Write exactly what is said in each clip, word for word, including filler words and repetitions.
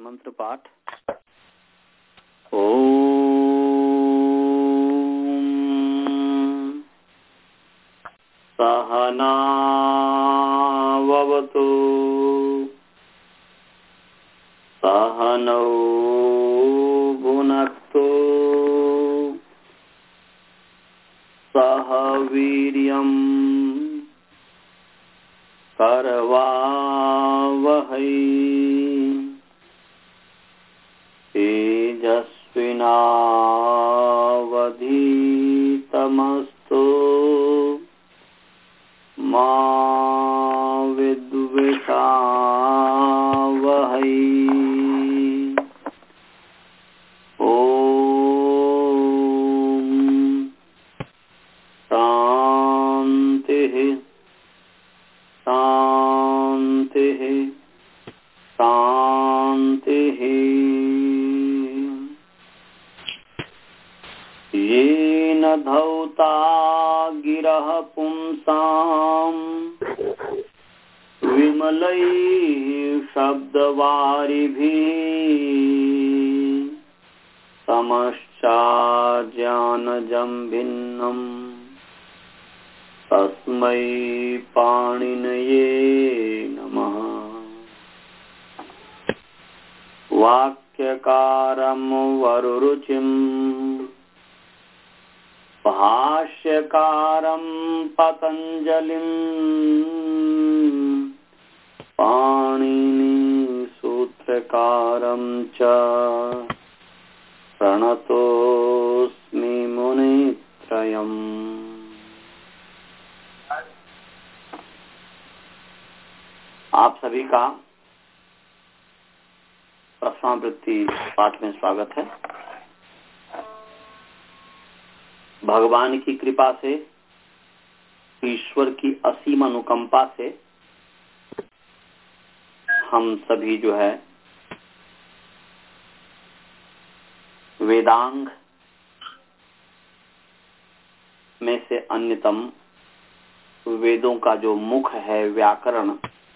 मंत्र पाठ। ओम सहनावतु सहनौ भुनक्तु सह वीर्यं करवावहै तेजस्विनावधीतमस्तु मा विद्विषावहै। ओम शांतिः शांतिः शांतिः। येन धौता गिरः पुंसाम् विमलैः शब्दवारिभिः समश्चाज्ञानजं भिन्नम् तस्मै पाणिनये नमः। वाक्यकारं वरुरुचिं भाष्यकारं पतञ्जलिं पाणिनि सूत्रकारं च प्रणतोऽस्मि मुनित्रयम्। आप सभी का प्रश्नावृत्ति पाठ में स्वागत है। भगवान की कृपा से, ईश्वर की असीम अनुकंपा से हम सभी जो है वेदांग में से अन्यतम वेदों का जो मुख है व्याकरण,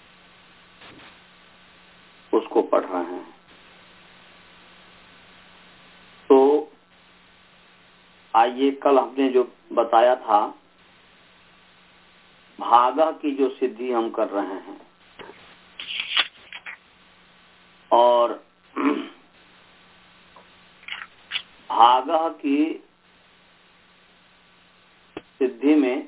उसको पढ़ रहे हैं। तो आइए, कल हमने जो बताया था भागा की जो सिद्धि हम कर रहे हैं, और भागा की सिद्धि में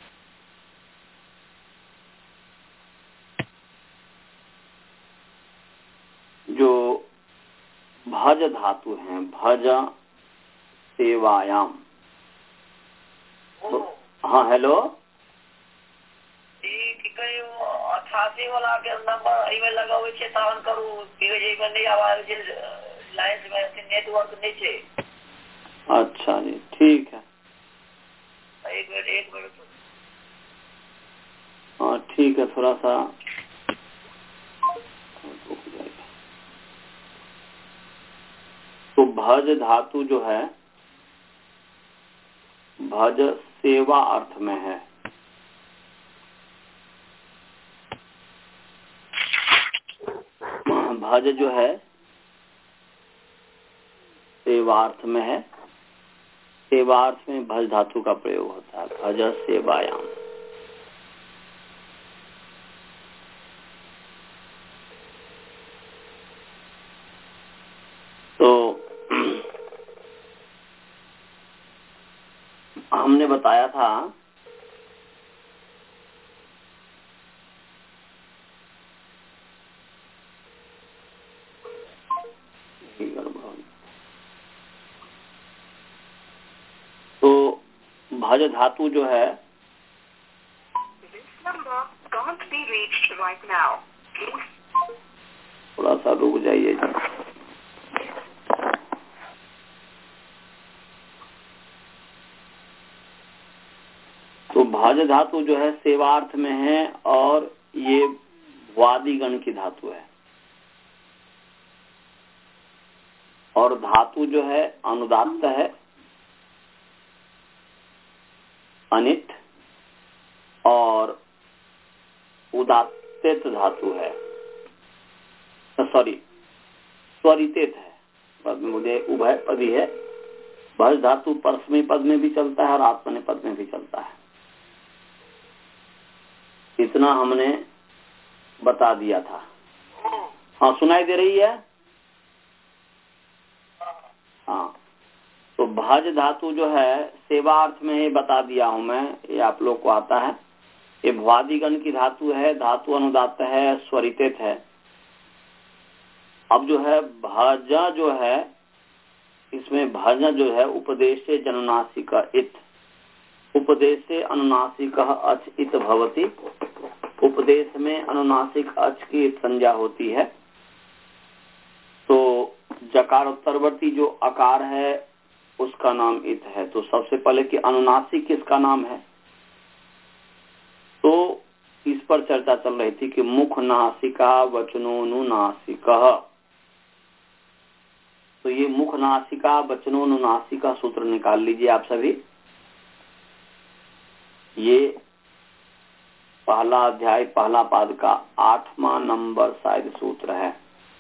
जो भज धातु हैं, भज सेवायाम। तो, हाँ हेलो, अठासी वाला के नंबर ईमेल लगावे छे तावन करू धीरे धीरे नहीं आवाज जे लाइन में नेटवर्क नहीं छे। अच्छा जी, ठीक है। एक मिनट एक मिनट हाँ ठीक है, थोड़ा सा तो भज धातु जो है भज सेवा अर्थ में है। भज जो है सेवार्थ में है। सेवार्थ में भज धातु का प्रयोग होता है, भज सेवायाम। तो हमने बताया था तो भज धातु जो है थोड़ा सा रुक जाइए जी। तो भज धातु जो है सेवार्थ में है, और ये वादिगण की धातु है। और धातु जो है अनुदात्त है, अनिट, और उदात्त धातु है। सॉरी, स्वरितेत है, पद में मुझे उभय पदी है। भज धातु परस्मैपदी पद में भी चलता है और आत्मनेपदी पद में भी चलता है। इतना हमने बता दिया था। हाँ, सुनाई दे रही है? हाँ, तो भज धातु जो है सेवा अर्थ में, ये बता दिया हूं मैं, ये आप लोग को आता है। ये भ्वादिगण की धातु है, धातु अनुदात है, स्वरितेत है। अब जो है भज जो है, इसमें भज जो है उपदेश से जननासिक इत, उपदेश से अनुनासिक अच इत भवति। उपदेश में अनुनासिक अच की संज्ञा होती है। तो जकार उत्तरवर्ती जो अकार है उसका नाम इत है। तो सबसे पहले कि अनुनासिक किसका नाम है, तो इस पर चर्चा चल रही थी कि मुख नासिका वचनोनुनासिकः। तो ये मुख नासिका वचनोनुनासिका सूत्र निकाल लीजिए आप सभी। ये पहला अध्याय पहला पाद का आठवां नंबर शायद सूत्र है।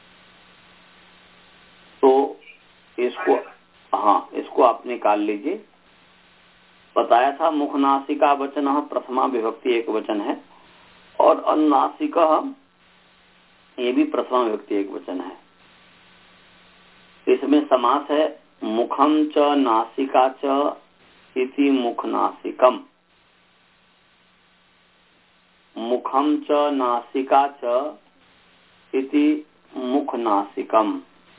तो इसको, हाँ, इसको आप निकाल लीजिए। बताया था मुख नासिका वचन प्रथमा विभक्ति एक वचन है, और अनुनासिका ये भी प्रथमा विभक्ति एक वचन है। इसमें समास है मुखम च नासिका च इति मुख नासिकम। मुखम च नासिका च इति मुख नासिकम।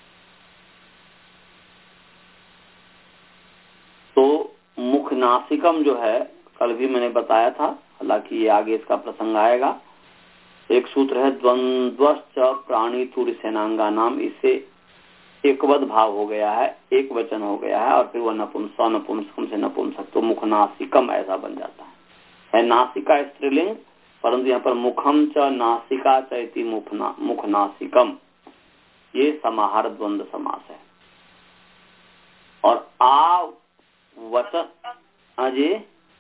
तो मुख नासिकम जो है कल भी मैंने बताया था, हालांकि ये आगे इसका प्रसंग आएगा। एक सूत्र है द्वंद्वश्च प्राणी तुर सेनांगा नाम, इससे एकवद भाव हो गया है, एक वचन हो गया है, और फिर वह नपुंस नपुंसकम से नपुंसक, तो मुख नासिकम ऐसा बन जाता है। है नासिका स्त्रीलिंग, परंतु यहाँ पर मुखम च नासिका च इति मुख ना, मुख नासिकम, ये समाहार द्वंद्व समास है। और आ वचन, अजय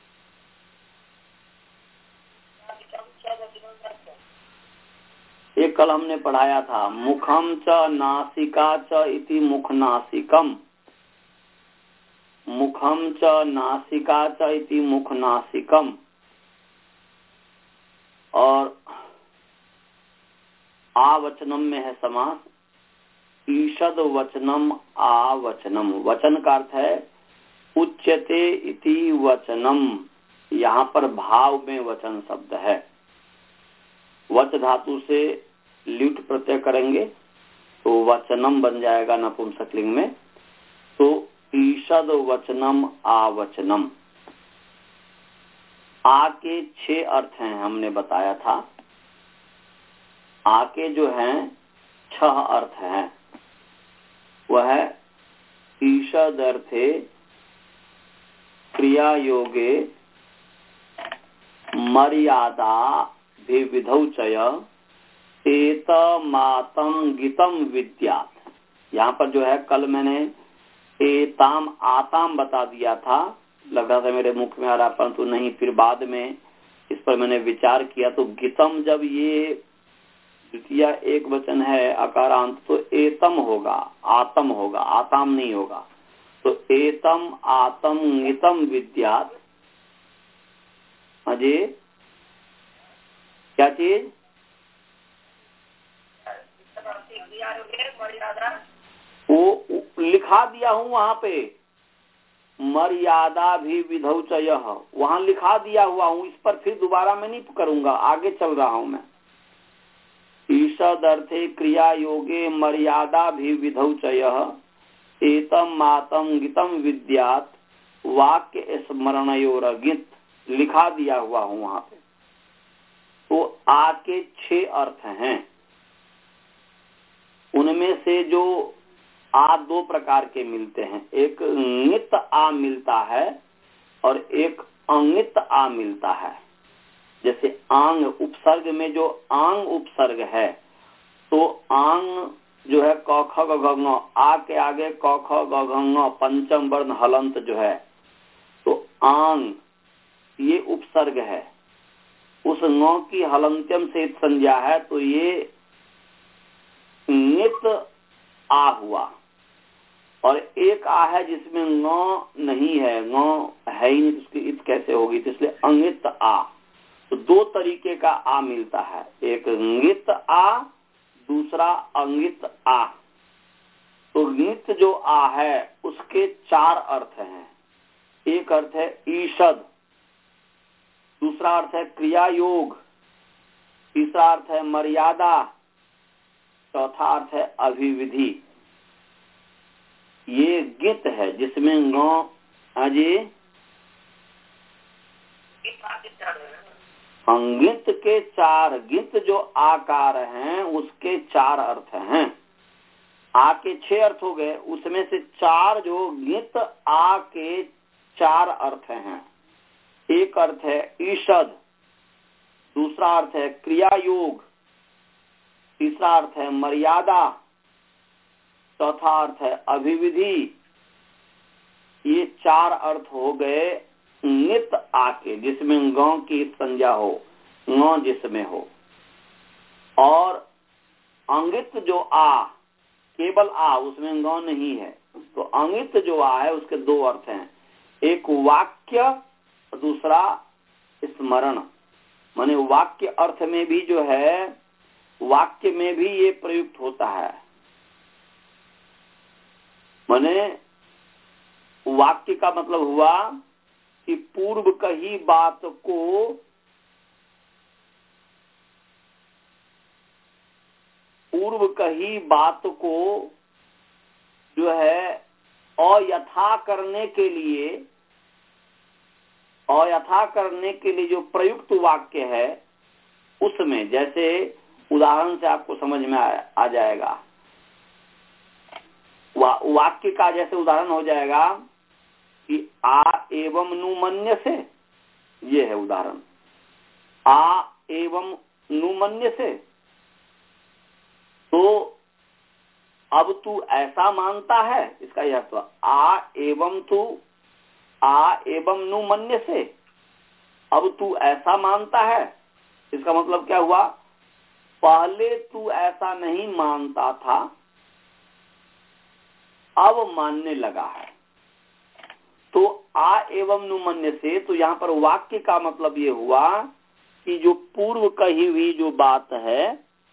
एक कल हमने पढ़ाया था, मुखम च नासिका च इति मुख नासिकम। मुखम च नासिका च इति मुख नासिकम। और आवचनम में है समास, ईषद वचनम आवचनम। वचन का अर्थ है उच्यते इति वचनम, यहाँ पर भाव में वचन शब्द है। वच धातु से ल्युट प्रत्यय करेंगे तो वचनम बन जाएगा नपुंसकलिंग में। तो ईषद वचनम आवचनम। आ के छह अर्थ हैं हमने बताया था। आ के जो हैं छह अर्थ हैं, वह है ईषद अर्थे क्रिया योगे मर्यादा विधौ चय एत मातम गीतम विद्यात्। यहाँ पर जो है कल मैंने एताम आताम बता दिया था, लग रहा था मेरे मुख में आ रहा, परंतु नहीं, फिर बाद में इस पर मैंने विचार किया। तो गीतम जब ये द्वितीय एक वचन है अकारांत, तो एतम होगा, आतम होगा, आताम नहीं होगा। तो एतम आतम गीतम विद्यात्। अजय क्या चीज? वो लिखा दिया हूँ वहां पे, मर्यादा भी विधौ च यह, वहां लिखा दिया हुआ हूँ। इस पर फिर दोबारा मैं नहीं करूंगा, आगे चल रहा हूं मैं। ईषद अर्थे क्रिया योगे मर्यादा भी विधौ च यह एतम मातम गीतम विद्यात् वाक्य स्मरणयोरगित, लिखा दिया हुआ हूँ वहां पे। तो आ के छह अर्थ हैं, उनमें से जो आ दो प्रकार के मिलते हैं, एक नित आ मिलता है और एक अंगित आ मिलता है। जैसे आंग उपसर्ग में जो आंग उपसर्ग है, तो आंग जो है क ख ग घ ङ, आ के आगे क ख ग घ ङ पंचम वर्ण हलंत जो है, तो आंग ये उपसर्ग है। उस ङ की हलंत्यम से संज्ञा है, तो ये नित आ हुआ, और एक आ है जिसमें ङ नहीं है, ङ है ही नहीं, तो उसकी इत कैसे होगी, तो इसलिए अंगित आ। तो दो तरीके का आ मिलता है, एक अंगित आ, दूसरा अंगित आ। तो अंगित जो आ है उसके चार अर्थ हैं। एक अर्थ है ईषद, दूसरा अर्थ है क्रिया योग, तीसरा अर्थ है मर्यादा, चौथा अर्थ है अभिविधि। ये गित है जिसमें ङ अजय अंगित के चार, गित जो आकार हैं उसके चार अर्थ हैं। आ के छह अर्थ हो गए, उसमें से चार जो गित आ के चार अर्थ हैं। एक अर्थ है ईषद, दूसरा अर्थ है क्रिया योग, तीसरा अर्थ है मर्यादा, चौथा अर्थ है अभिविधि। ये चार अर्थ हो गए नित आके, जिसमें गौ की संज्ञा हो, ङ जिसमें हो। और अंगित जो आ, केवल आ, उसमें गौ नहीं है, तो अंगित जो आ है उसके दो अर्थ हैं, एक वाक्य, दूसरा स्मरण। माने वाक्य अर्थ में भी जो है, वाक्य में भी ये प्रयुक्त होता है। माने वाक्य का मतलब हुआ कि पूर्व कही बात को पूर्व कही बात को जो है अयथा करने के लिए, अयथा करने के लिए जो प्रयुक्त वाक्य है उसमें, जैसे उदाहरण से आपको समझ में आ, आ जाएगा। वा, वाक्य का जैसे उदाहरण हो जाएगा कि आ एवं नु मन्य से, ये है उदाहरण। आ एवं नु मन्य से, तो अब तू ऐसा मानता है, इसका यह अर्थ। आ एवं तू, आ एवं नु मन्य से, अब तू ऐसा मानता है, इसका मतलब क्या हुआ, पहले तू ऐसा नहीं मानता था, अब मानने लगा है। तो आ एवं नु मन्य से, तो यहाँ पर वाक्य का मतलब ये हुआ कि जो पूर्व कही हुई जो बात है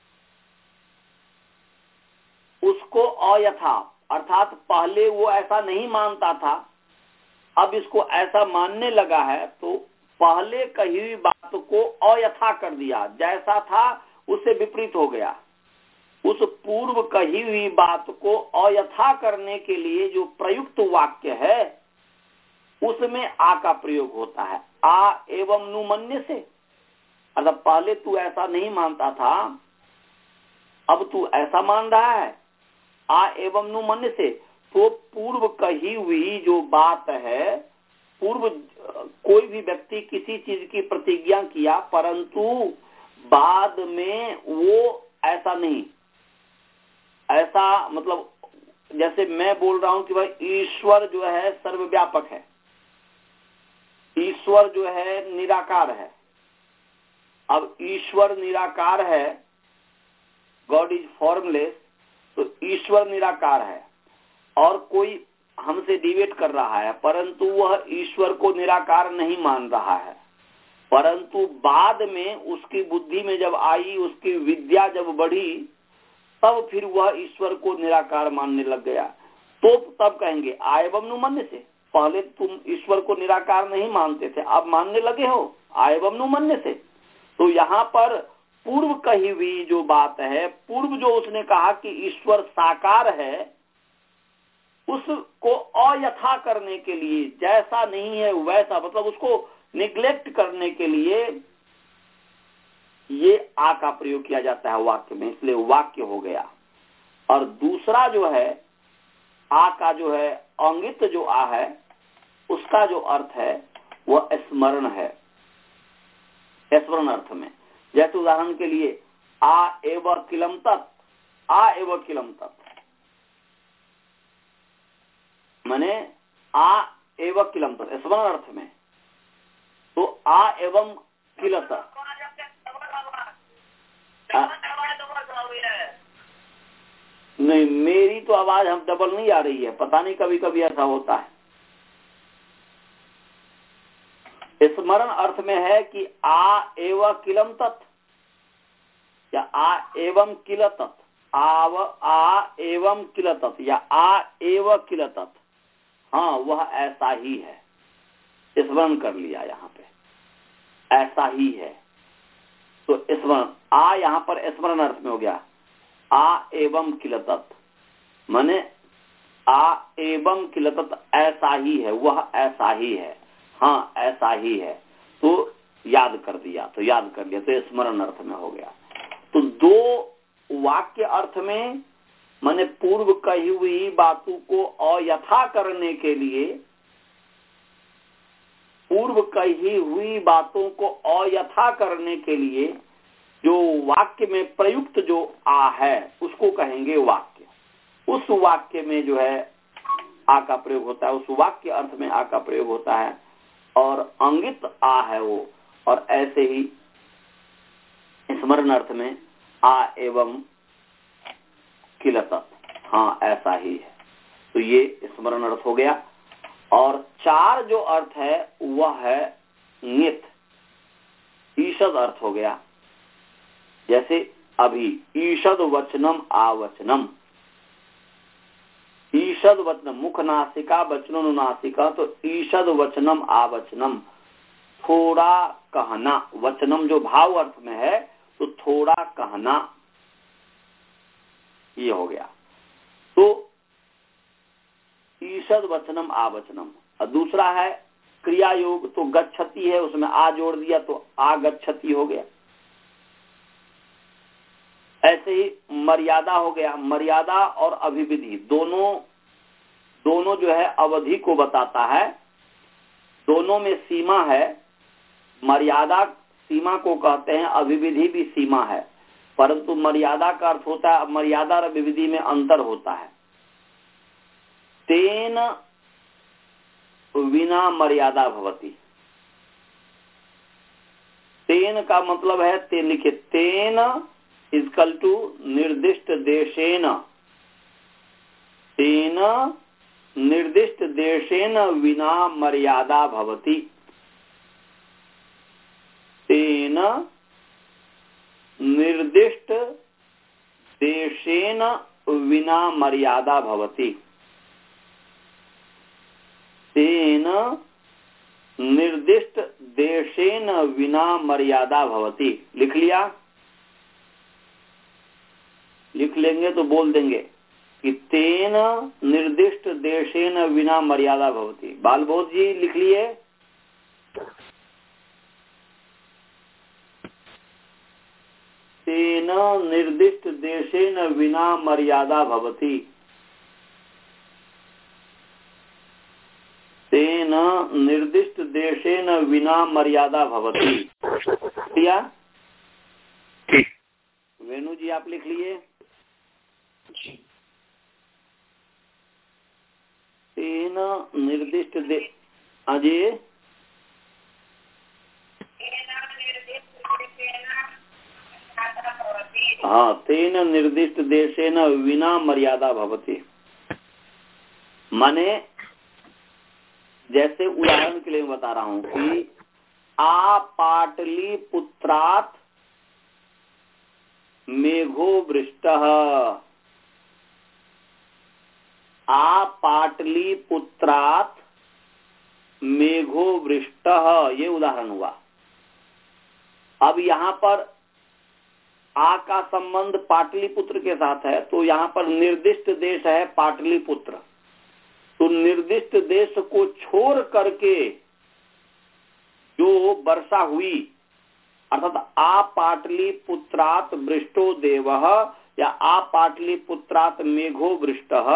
उसको अयथा, अर्थात पहले वो ऐसा नहीं मानता था, अब इसको ऐसा मानने लगा है, तो पहले कही हुई बात को अयथा कर दिया, जैसा था उससे विपरीत हो गया। उस पूर्व कही हुई बात को अयथा करने के लिए जो प्रयुक्त वाक्य है उसमें आ का प्रयोग होता है। आ एवं नु मन्य से, अर्थात पहले तू ऐसा नहीं मानता था, अब तू ऐसा मान रहा है। आ एवं नु मन्य से, तो पूर्व कही हुई जो बात है, पूर्व कोई भी व्यक्ति किसी चीज की प्रतिज्ञा किया, परंतु बाद में वो ऐसा नहीं, ऐसा मतलब जैसे मैं बोल रहा हूं कि भाई ईश्वर जो है सर्वव्यापक है, ईश्वर जो है निराकार है। अब ईश्वर निराकार है, गॉड इज फॉर्मलेस, तो ईश्वर निराकार है, और कोई हमसे डिबेट कर रहा है, परंतु वह ईश्वर को निराकार नहीं मान रहा है, परंतु बाद में उसकी बुद्धि में जब आई, उसकी विद्या जब बढ़ी, तब फिर वह ईश्वर को निराकार मानने लग गया। तो तब कहेंगे आ एवं नु मन्य से, पहले तुम ईश्वर को निराकार नहीं मानते थे, अब मानने लगे हो आ एवं नु मन्य से। तो यहाँ पर पूर्व कही हुई जो बात है, पूर्व जो उसने कहा कि ईश्वर साकार है, उसको अयथा करने के लिए, जैसा नहीं है वैसा, मतलब उसको निग्लेक्ट करने के लिए ये आ का प्रयोग किया जाता है वाक्य में, इसलिए वाक्य हो गया। और दूसरा जो है आ का जो है अंगित जो आ है, उसका जो अर्थ है वह स्मरण है, स्मरण अर्थ में। जैसे उदाहरण के लिए आ एव किलम तत्, आ एव किलम तत् माने आ एव किलम तत् स्मरण अर्थ में। तो आ एवं किलत, नहीं नहीं, मेरी तो आवाज हम डबल नहीं आ रही है, पता नहीं कभी कभी ऐसा होता है। स्मरण अर्थ में है कि आ एव किलम तत् या आ एवं किल तत्, आव आ एवं किल तत् या आ एव किल तत्, हाँ वह ऐसा ही है। स्मरण कर लिया यहाँ पे, ऐसा ही है। तो स्मरण आ यहाँ पर स्मरण अर्थ में हो गया, आ एवं किल तत् माने आ एवं किल तत् ऐसा ही है, वह ऐसा ही है, हाँ ऐसा ही है। तो याद कर दिया, तो याद कर लिया, तो स्मरण अर्थ में हो गया। तो दो वाक्य अर्थ में माने पूर्व कही हुई बातों को अयथा करने के लिए, पूर्व कही हुई बातों को अयथा करने के लिए जो वाक्य में प्रयुक्त जो आ है उसको कहेंगे वाक्य। उस वाक्य में जो है आ का प्रयोग होता है, उस वाक्य अर्थ में आ का प्रयोग होता है और अंगित आ है वो। और ऐसे ही स्मरण अर्थ में आ एवं किल तत्, हाँ ऐसा ही है। तो ये स्मरण अर्थ हो गया। और चार जो अर्थ है वह है नित, ईषद अर्थ हो गया। जैसे अभी ईषद वचनम आवचनम, ईषद वचनम मुख नासिका वचनोनुनासिका, तो ईषद वचनम आवचनम थोड़ा कहना, वचनम जो भाव अर्थ में है तो थोड़ा कहना, ये हो गया। तो ईषद वचनम आवचनम। और दूसरा है क्रिया योग, तो गच्छति है उसमें आ जोड़ दिया तो आगच्छति हो गया। ऐसे ही मर्यादा हो गया, मर्यादा और अभिविधि दोनों दोनों जो है अवधि को बताता है, दोनों में सीमा है। मर्यादा सीमा को कहते हैं, अभिविधि भी सीमा है, परंतु मर्यादा का अर्थ होता है, मर्यादा और अभिविधि में अंतर होता है। तेन विना मर्यादा भवति, तेन का मतलब है ते लिखे तेन इजकल टू निर्दिष्ट देशेन, तेन निर्दिष्ट देशेन विना मर्यादा भवति, तेन निर्दिष्ट देशेन विना मर्यादा भवति, तेन निर्दिष्ट देशेन विना मर्यादा भवति। लिख लिया? लिख लेंगे तो बोल देंगे कि तेन निर्दिष्ट देशेन विना मर्यादा भवति। बालबोध जी लिख लिए? तेन निर्दिष्ट देशेन विना मर्यादा भवति, तेन निर्दिष्ट देशेन विना मर्यादा भवति। क्या वेणु जी आप लिख लिए? तेन निर्दिष्ट दे अजय हाँ, तेन निर्दिष्ट देशेन विना मर्यादा भवति माने जैसे उदाहरण के लिए मैं बता रहा हूं कि आ पाटली पुत्रात मेघो वृष्टः, आ पाटली पुत्रात मेघो वृष्टः, ये उदाहरण हुआ। अब यहाँ पर आ का संबंध पाटलिपुत्र के साथ है, तो यहाँ पर निर्दिष्ट देश है पाटलिपुत्र। तो निर्दिष्ट देश को छोड़ करके जो वर्षा हुई, अर्थात आ पाटलिपुत्रात वृष्टो देवः या आ पाटलिपुत्रात मेघो वृष्टः,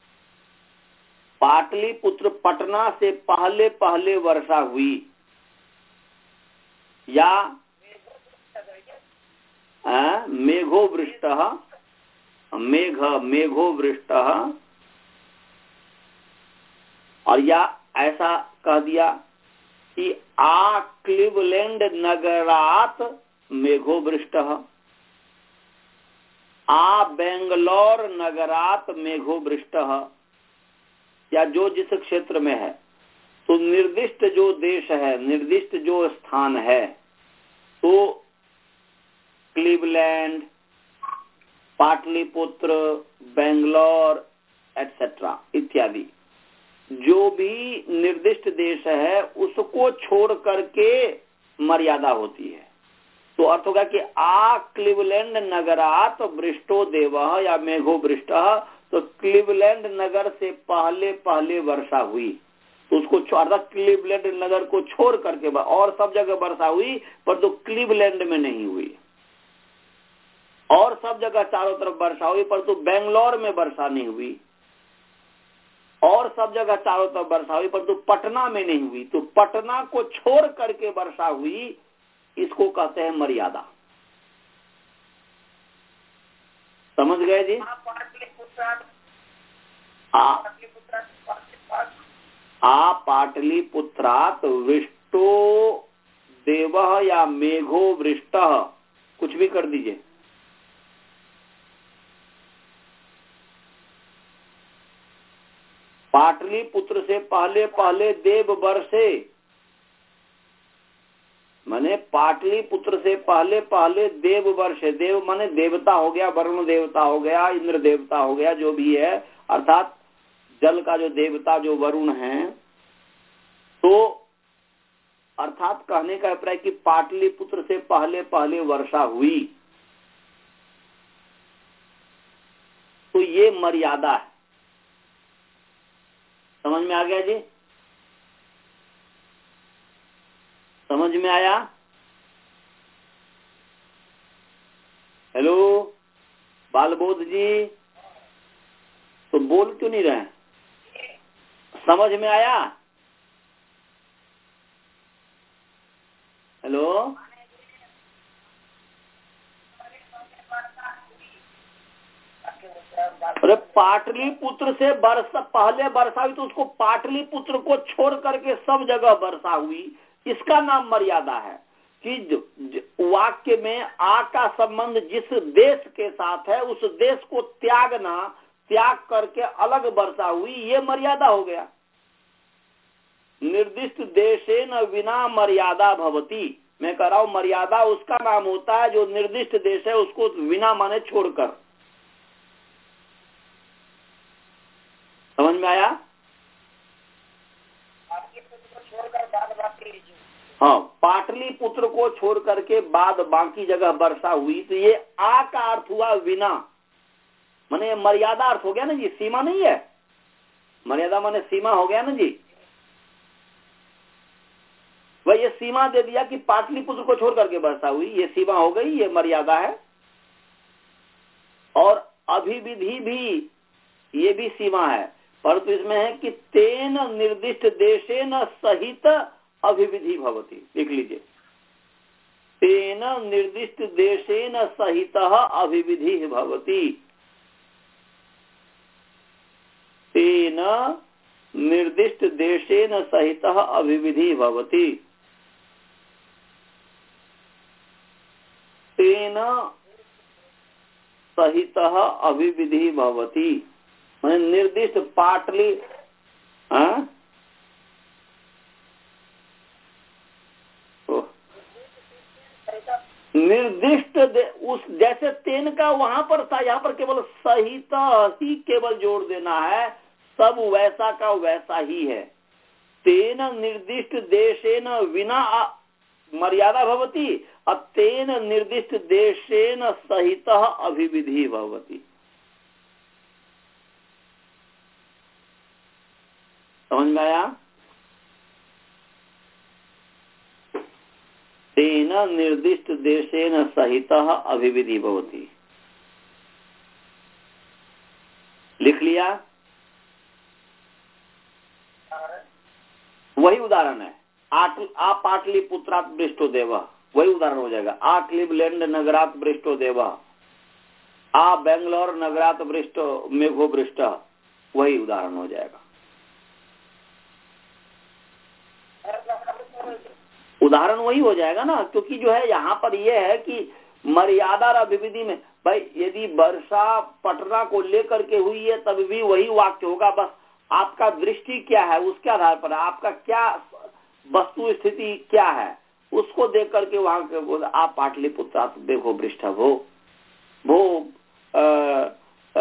पाटलिपुत्र पटना से पहले पहले वर्षा हुई, या आ, मेघो वृष्टः, मेघ मेघो वृष्टः, और या ऐसा कह दिया कि आ क्लीवलैंड नगरात मेघो वृष्टः, आ बेंगलोर नगरात मेघो वृष्टः, या जो जिस क्षेत्र में है, तो निर्दिष्ट जो देश है, निर्दिष्ट जो स्थान है, तो क्लीवलैंड, पाटलिपुत्र, बेंगलोर एटसेट्रा इत्यादि जो भी निर्दिष्ट देश है उसको छोड़ करके मर्यादा होती है। तो अर्थ होगा कि आ क्लीवलैंड नगरात वृष्टो देवः या मेघो वृष्टः, तो क्लीवलैंड नगर से पहले पहले वर्षा हुई, तो उसको अर्थात क्लीवलैंड नगर को छोड़ करके, और सब जगह वर्षा हुई पर तो क्लीवलैंड में नहीं हुई। और सब जगह चारों तरफ वर्षा हुई पर तो बेंगलोर में वर्षा नहीं हुई। और सब जगह चारों तरफ वर्षा हुई पर तो पटना में नहीं हुई। तो पटना को छोड़ करके वर्षा हुई, इसको कहते हैं मर्यादा। समझ गए जी? आ आ पाटलिपुत्रात वृष्टो देवः या मेघो वृष्टः, कुछ भी कर दीजिए। पाटलिपुत्र से पहले पहले देव वर्षे, माने पाटलिपुत्र से पहले पहले देव वर्षे, देव माने देवता हो गया, वरुण देवता हो गया, इंद्र देवता हो गया, जो भी है, अर्थात जल का जो देवता जो वरुण है। तो अर्थात कहने का अभिप्राय कि पाटलिपुत्र से पहले पहले वर्षा हुई, तो ये मर्यादा है। समझ में आ गया जी? समझ में आया? हेलो बालबोध जी, तो बोल क्यों नहीं रहे? समझ में आया? हेलो, अरे पाटलिपुत्र से वर्षा पहले वर्षा हुई तो उसको पाटलिपुत्र को छोड़ करके सब जगह वर्षा हुई, इसका नाम मर्यादा है। कि वाक्य में आ का संबंध जिस देश के साथ है उस देश को त्यागना, त्याग करके अलग वर्षा हुई, ये मर्यादा हो गया। निर्दिष्ट देशेन विना मर्यादा भवति, मैं कह रहा हूं मर्यादा उसका नाम होता है जो निर्दिष्ट देश है उसको विना माने छोड़कर। समझ में आया? हाँ, पाटलिपुत्र को छोड़ करके बाद बाकी जगह वर्षा हुई, तो ये आ का अर्थ हुआ विना, माने मर्यादा अर्थ हो गया ना जी, सीमा नहीं है। मर्यादा माने सीमा हो गया ना जी। वह ये सीमा दे दिया कि पाटलिपुत्र को छोड़ करके वर्षा हुई, ये सीमा हो गई, ये मर्यादा है। और अभिविधि भी ये भी सीमा है, परंतु इसमें है कि तेन निर्दिष्ट देशेन सहित अभिविधि भवति। लिख लीजिए, तेन निर्दिष्ट देशेन सहित अभिविधि भवति। तेन निर्दिष्ट देशेन सहित अभिविधि भवति। तेन सहित अभिविधि भवति, मैंने निर्दिष्ट पाटली हाँ? निर्दिष्ट उस जैसे तेन का वहां पर था, यहाँ पर केवल सहित ही केवल जोड़ देना है, सब वैसा का वैसा ही है। तेन निर्दिष्ट देशेन विना मर्यादा भवति, तेन निर्दिष्ट देशेन सहित अभिविधि भवति। समझ में आया? तेन निर्दिष्ट देशेन सहित अभिविधि भवति। लिख लिया? वही उदाहरण है। आ पाटलिपुत्रात वृष्टो देवः, वही उदाहरण हो जाएगा। आ क्लीवलैंड नगरात वृष्टो देवः, आ बेंगलोर नगरात वृष्टो मेघो वृष्टः, वही उदाहरण हो जाएगा। उदाहरण वही हो जाएगा ना, क्योंकि जो है यहाँ पर यह है कि मर्यादा और अभिविधि में भाई यदि वर्षा पटना को लेकर के हुई है तब भी वही वाक्य होगा, बस आपका दृष्टि क्या है उसके आधार पर, आपका क्या वस्तु स्थिति क्या है उसको देख करके वहां के आप पाटलिपुत्र देखो पृष्ठा वो वो आ, आ,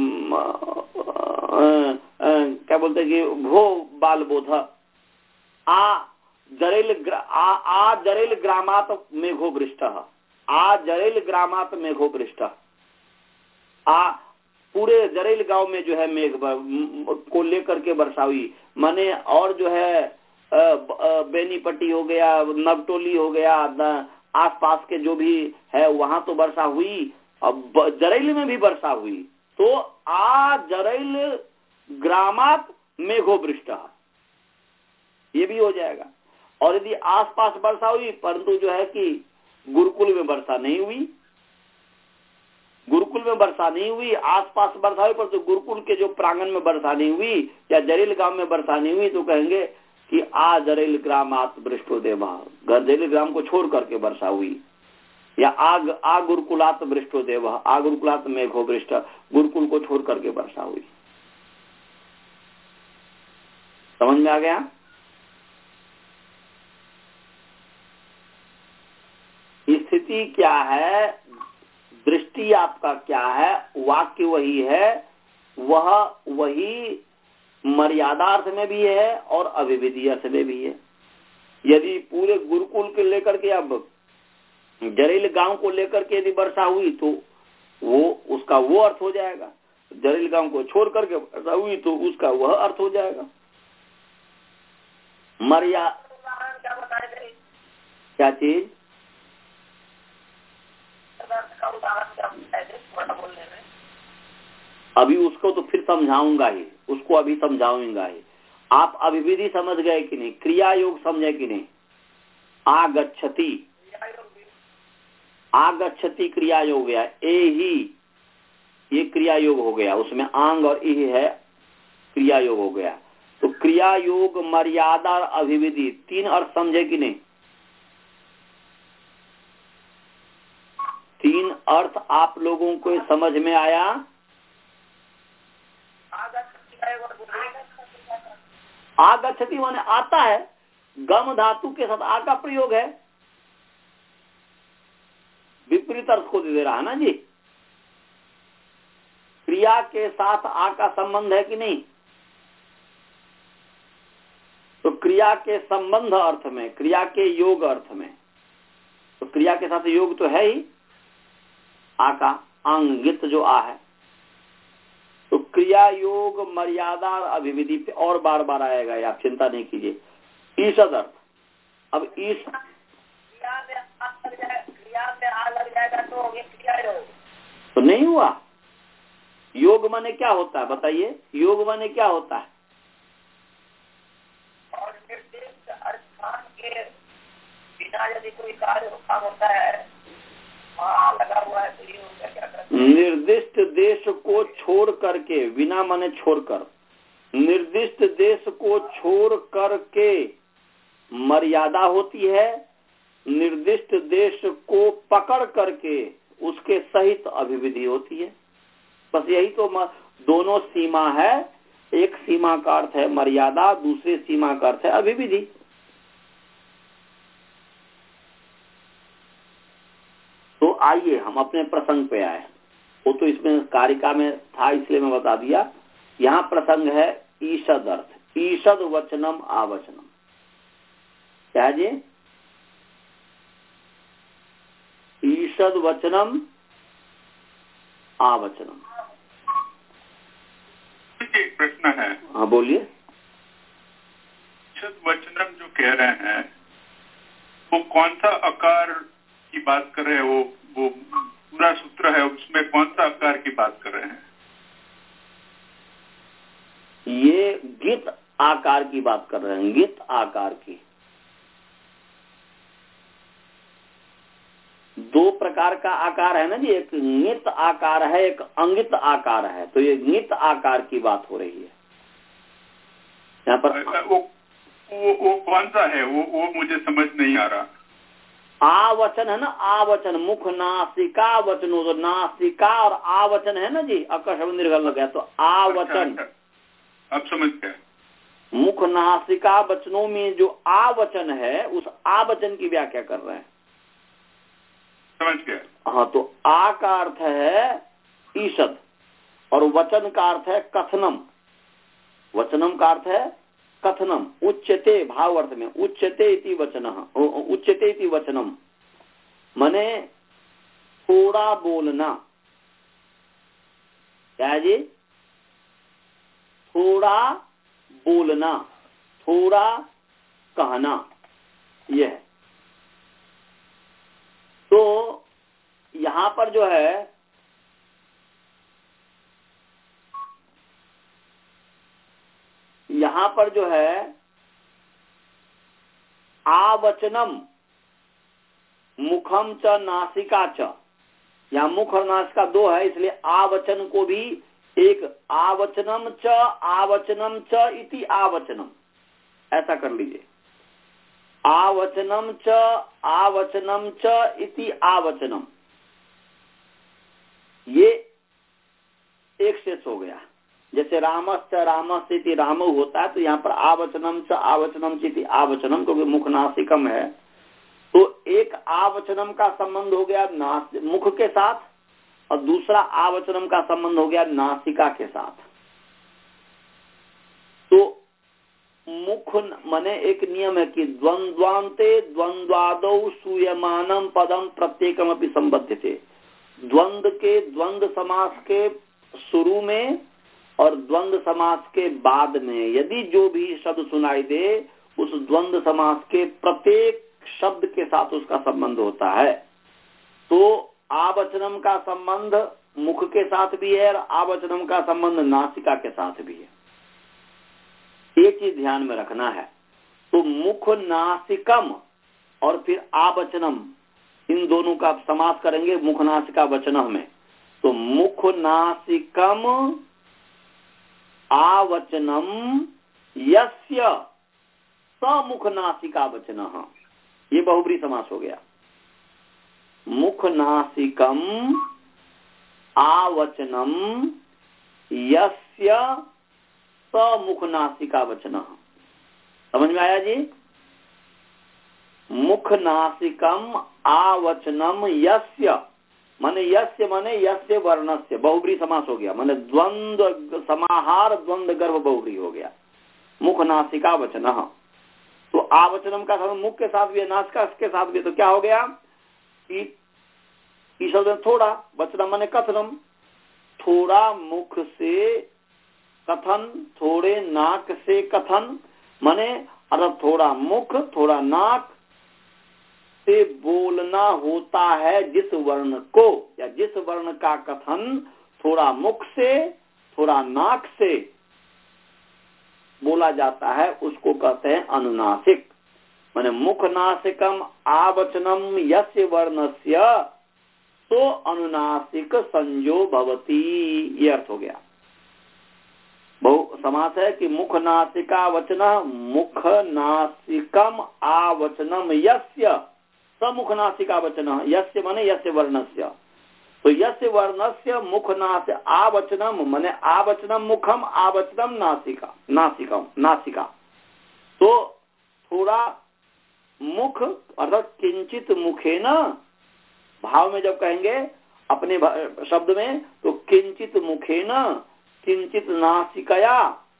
आ, आ, क्या बोलते कि वो बाल बोध आ जरेल आ, आ जरेल ग्रामात मेघो वृष्ट, आ जरेल ग्रामात मेघो वृष्ट, आ पूरे जरेल गांव में जो है मेघ को लेकर के वर्षा हुई, माने और जो है बेनीपट्टी हो गया, नवटोली हो गया, आसपास के जो भी है वहां तो वर्षा हुई, अब जरेल में भी वर्षा हुई, तो आ जरेल ग्रामात मेघो वृष्ट ये भी हो जाएगा। और यदि आसपास वर्षा हुई परंतु जो है कि गुरुकुल में वर्षा नहीं हुई, गुरुकुल में वर्षा नहीं हुई, आसपास वर्षा हुई परंतु गुरुकुल के जो प्रांगण में वर्षा नहीं हुई या जरेल गांव में वर्षा नहीं हुई, तो कहेंगे कि आ जरेल ग्रामात वृष्टो देवा, जरेल ग्राम को छोड़ करके वर्षा हुई, या आग आ गुरुकुलात वृष्टो देवा, आ गुरुकुलात मेघो वृष्ट, गुरुकुल को छोड़ करके वर्षा हुई। समझ में आ गया? स्थिति क्या है, दृष्टि आपका क्या है, वाक्य वही है, वह वही मर्यादार्थ में भी है और अविविधि अर्थ में भी है। यदि पूरे गुरुकुल के लेकर के अब जरेल गांव को लेकर के यदि वर्षा हुई तो वो उसका वो अर्थ हो जाएगा, जरेल गांव को छोड़ करके वर्षा हुई तो उसका वह अर्थ हो जाएगा। मर्या क्या चीज अभी उसको तो फिर समझाऊंगा ही, उसको अभी समझाऊंगा ही। आप अभिविधि समझ गए कि नहीं, क्रिया योग समझे कि नहीं? आगच्छति, आगच्छति क्रिया योग गया, ए ही ये क्रिया योग हो गया, उसमें आंग और ई है क्रिया योग हो गया। तो क्रिया योग मर्यादा और अभिविधि तीन अर्थ समझे कि नहीं? तीन अर्थ आप लोगों को समझ में आया? आगच्छति माने आता है, गम धातु के साथ आ का प्रयोग है, विपरीत अर्थ को दे रहा है ना जी। क्रिया के साथ आ का संबंध है कि नहीं? तो क्रिया के संबंध अर्थ में, क्रिया के योग अर्थ में, तो क्रिया के साथ योग तो है ही, आ का अंगित जो आ है, तो क्रिया योग मर्यादा और अभिविधि पे और बार बार आएगा, आप चिंता नहीं कीजिए। ईषद अर्थ, अब ईश क्रिया में आ लग जाए, क्रिया में आ लग जाएगा तो ये क्रिया योग तो नहीं हुआ। योग माने क्या होता है बताइए, योग माने क्या होता है? और निर्दिष्ट स्थान के बिना यदि कोई कार्य होता है, वहाँ लगा हुआ है तो ये होगा क्या करते हैं? निर्दिष्ट देश को छोड़ करके, बिना माने छोड़कर, निर्दिष्ट देश को छोड़ करके मर्यादा होती है, निर्दिष्ट देश को पकड़ करके उसके सहित अभिविधि होती है। बस यही तो दोनों सीमा है, एक सीमा का अर्थ है मर्यादा, दूसरे सीमा का अर्थ है अभिविधि। तो आइए हम अपने प्रसंग पे आए, वो तो इसमें कारिका में था इसलिए मैं बता दिया। यहाँ प्रसंग है ईषद अर्थ, ईषद वचनम आवचनम। क्या जी? ईषद वचनम आवचनम। एक प्रश्न है। हाँ बोलिए। ईषद वचनम जो कह रहे हैं वो कौन सा आकार की बात कर रहे हैं? वो वो पूरा सूत्र है, उसमें कौन सा आकार की बात कर रहे हैं? ये गित आकार की बात कर रहे हैं, गित आकार की। दो प्रकार का आकार है ना जी, एक नित आकार है, एक अंगित आकार है। तो ये नित आकार की बात हो रही है यहाँ पर। वो वो, वो कौन सा है? वो वो मुझे समझ नहीं आ रहा। आवचन है ना, आवचन, मुख नासिका वचनो, तो नासिका और आवचन है ना जी, अकर शब्द निर्गल लग गया तो आवचन। अच्छा, अच्छा। अब समझ गया। मुख नासिका वचनों में जो आवचन है उस आवचन की व्याख्या कर रहे हैं। समझ गया। हाँ, तो आ का अर्थ है ईषद और वचन का अर्थ है कथनम। वचनम का अर्थ है कथनम, उच्यते भाव अर्थ में, उच्यते इति वचनः, उच्यते इति वचनम माने थोड़ा बोलना। क्या है जी? थोड़ा बोलना, थोड़ा कहना, यह है। तो यहां पर जो है यहां पर जो है आवचनम मुखम च नासिका च, यहाँ मुख और नासिका दो है, इसलिए आवचन को भी एक आवचनम च आवचनम च इति आवचनम ऐसा कर लीजिए। आवचनम च आवचनम च इति आवचनम, ये एक शेष हो गया। जैसे रामश्च रामस्य इति राम होता है, तो यहाँ पर आवचनम च आवचनम इति आवचनम, क्योंकि मुख नासिकम है तो एक आवचनम का संबंध हो गया नास मुख के साथ और दूसरा आवचनम का संबंध हो गया नासिका के साथ। तो मुख माने एक नियम है कि द्वंद्वान्ते द्वंद्वादौ सूयमानम पदम प्रत्येकम अपि संबध्यते। द्वंद के द्वंद समास के शुरू में और द्वंद समास के बाद में यदि जो भी शब्द सुनाई दे उस द्वंद समास के प्रत्येक शब्द के साथ उसका संबंध होता है। तो आवचनम का संबंध मुख के साथ भी है और आवचनम का संबंध नासिका के साथ भी है। एक चीज ध्यान में रखना है। तो मुख नासिकम और फिर आवचनम, इन दोनों का समास करेंगे मुख नासिका वचनम में। तो मुख नासिकम आवचनम यस्य समुख नासिका वचनः, ये बहुब्री समास हो गया। मुख नासिकम आवचनम यस्य समुख नासिका वचनः। समझ में आया जी? मुख नासिकम आवचनम यस्य माने यस्य माने यस्य वर्णस्य, बहुब्री समास हो गया, माने द्वंद्व समाहार द्वंद्व गर्भ बहुब्री हो गया। मुख नासिका वचनः, तो आवचनम का संबंध मुख के साथ भी है नासिका के साथ भी, तो क्या हो गया कि शब्द थोड़ा, वचनम माने कथनम, थोड़ा मुख से कथन, थोड़े नाक से कथन, माने अर्थात थोड़ा मुख थोड़ा नाक से बोलना होता है जिस वर्ण को, या जिस वर्ण का कथन थोड़ा मुख से थोड़ा नाक से बोला जाता है उसको कहते हैं अनुनासिक। माने मुख नासिकम आवचनम यस्य वर्णस्य तो अनुनासिक संजो भवति, ये अर्थ हो गया। बहु समास है कि मुख नासिका वचन मुख नासिकम आवचनम यस्य समुख नासिका वचन, यस्य माने यस्य वर्णस्य, तो यस्य वर्णस्य मुख नास आवचनम माने आवचनम मुखम आवचनम नासिका नासिकम नासिका, तो थोड़ा मुख अर्थात किंचित मुखे न भाव में जब कहेंगे अपने शब्द में तो किंचित मुखे न किंचित नासिकया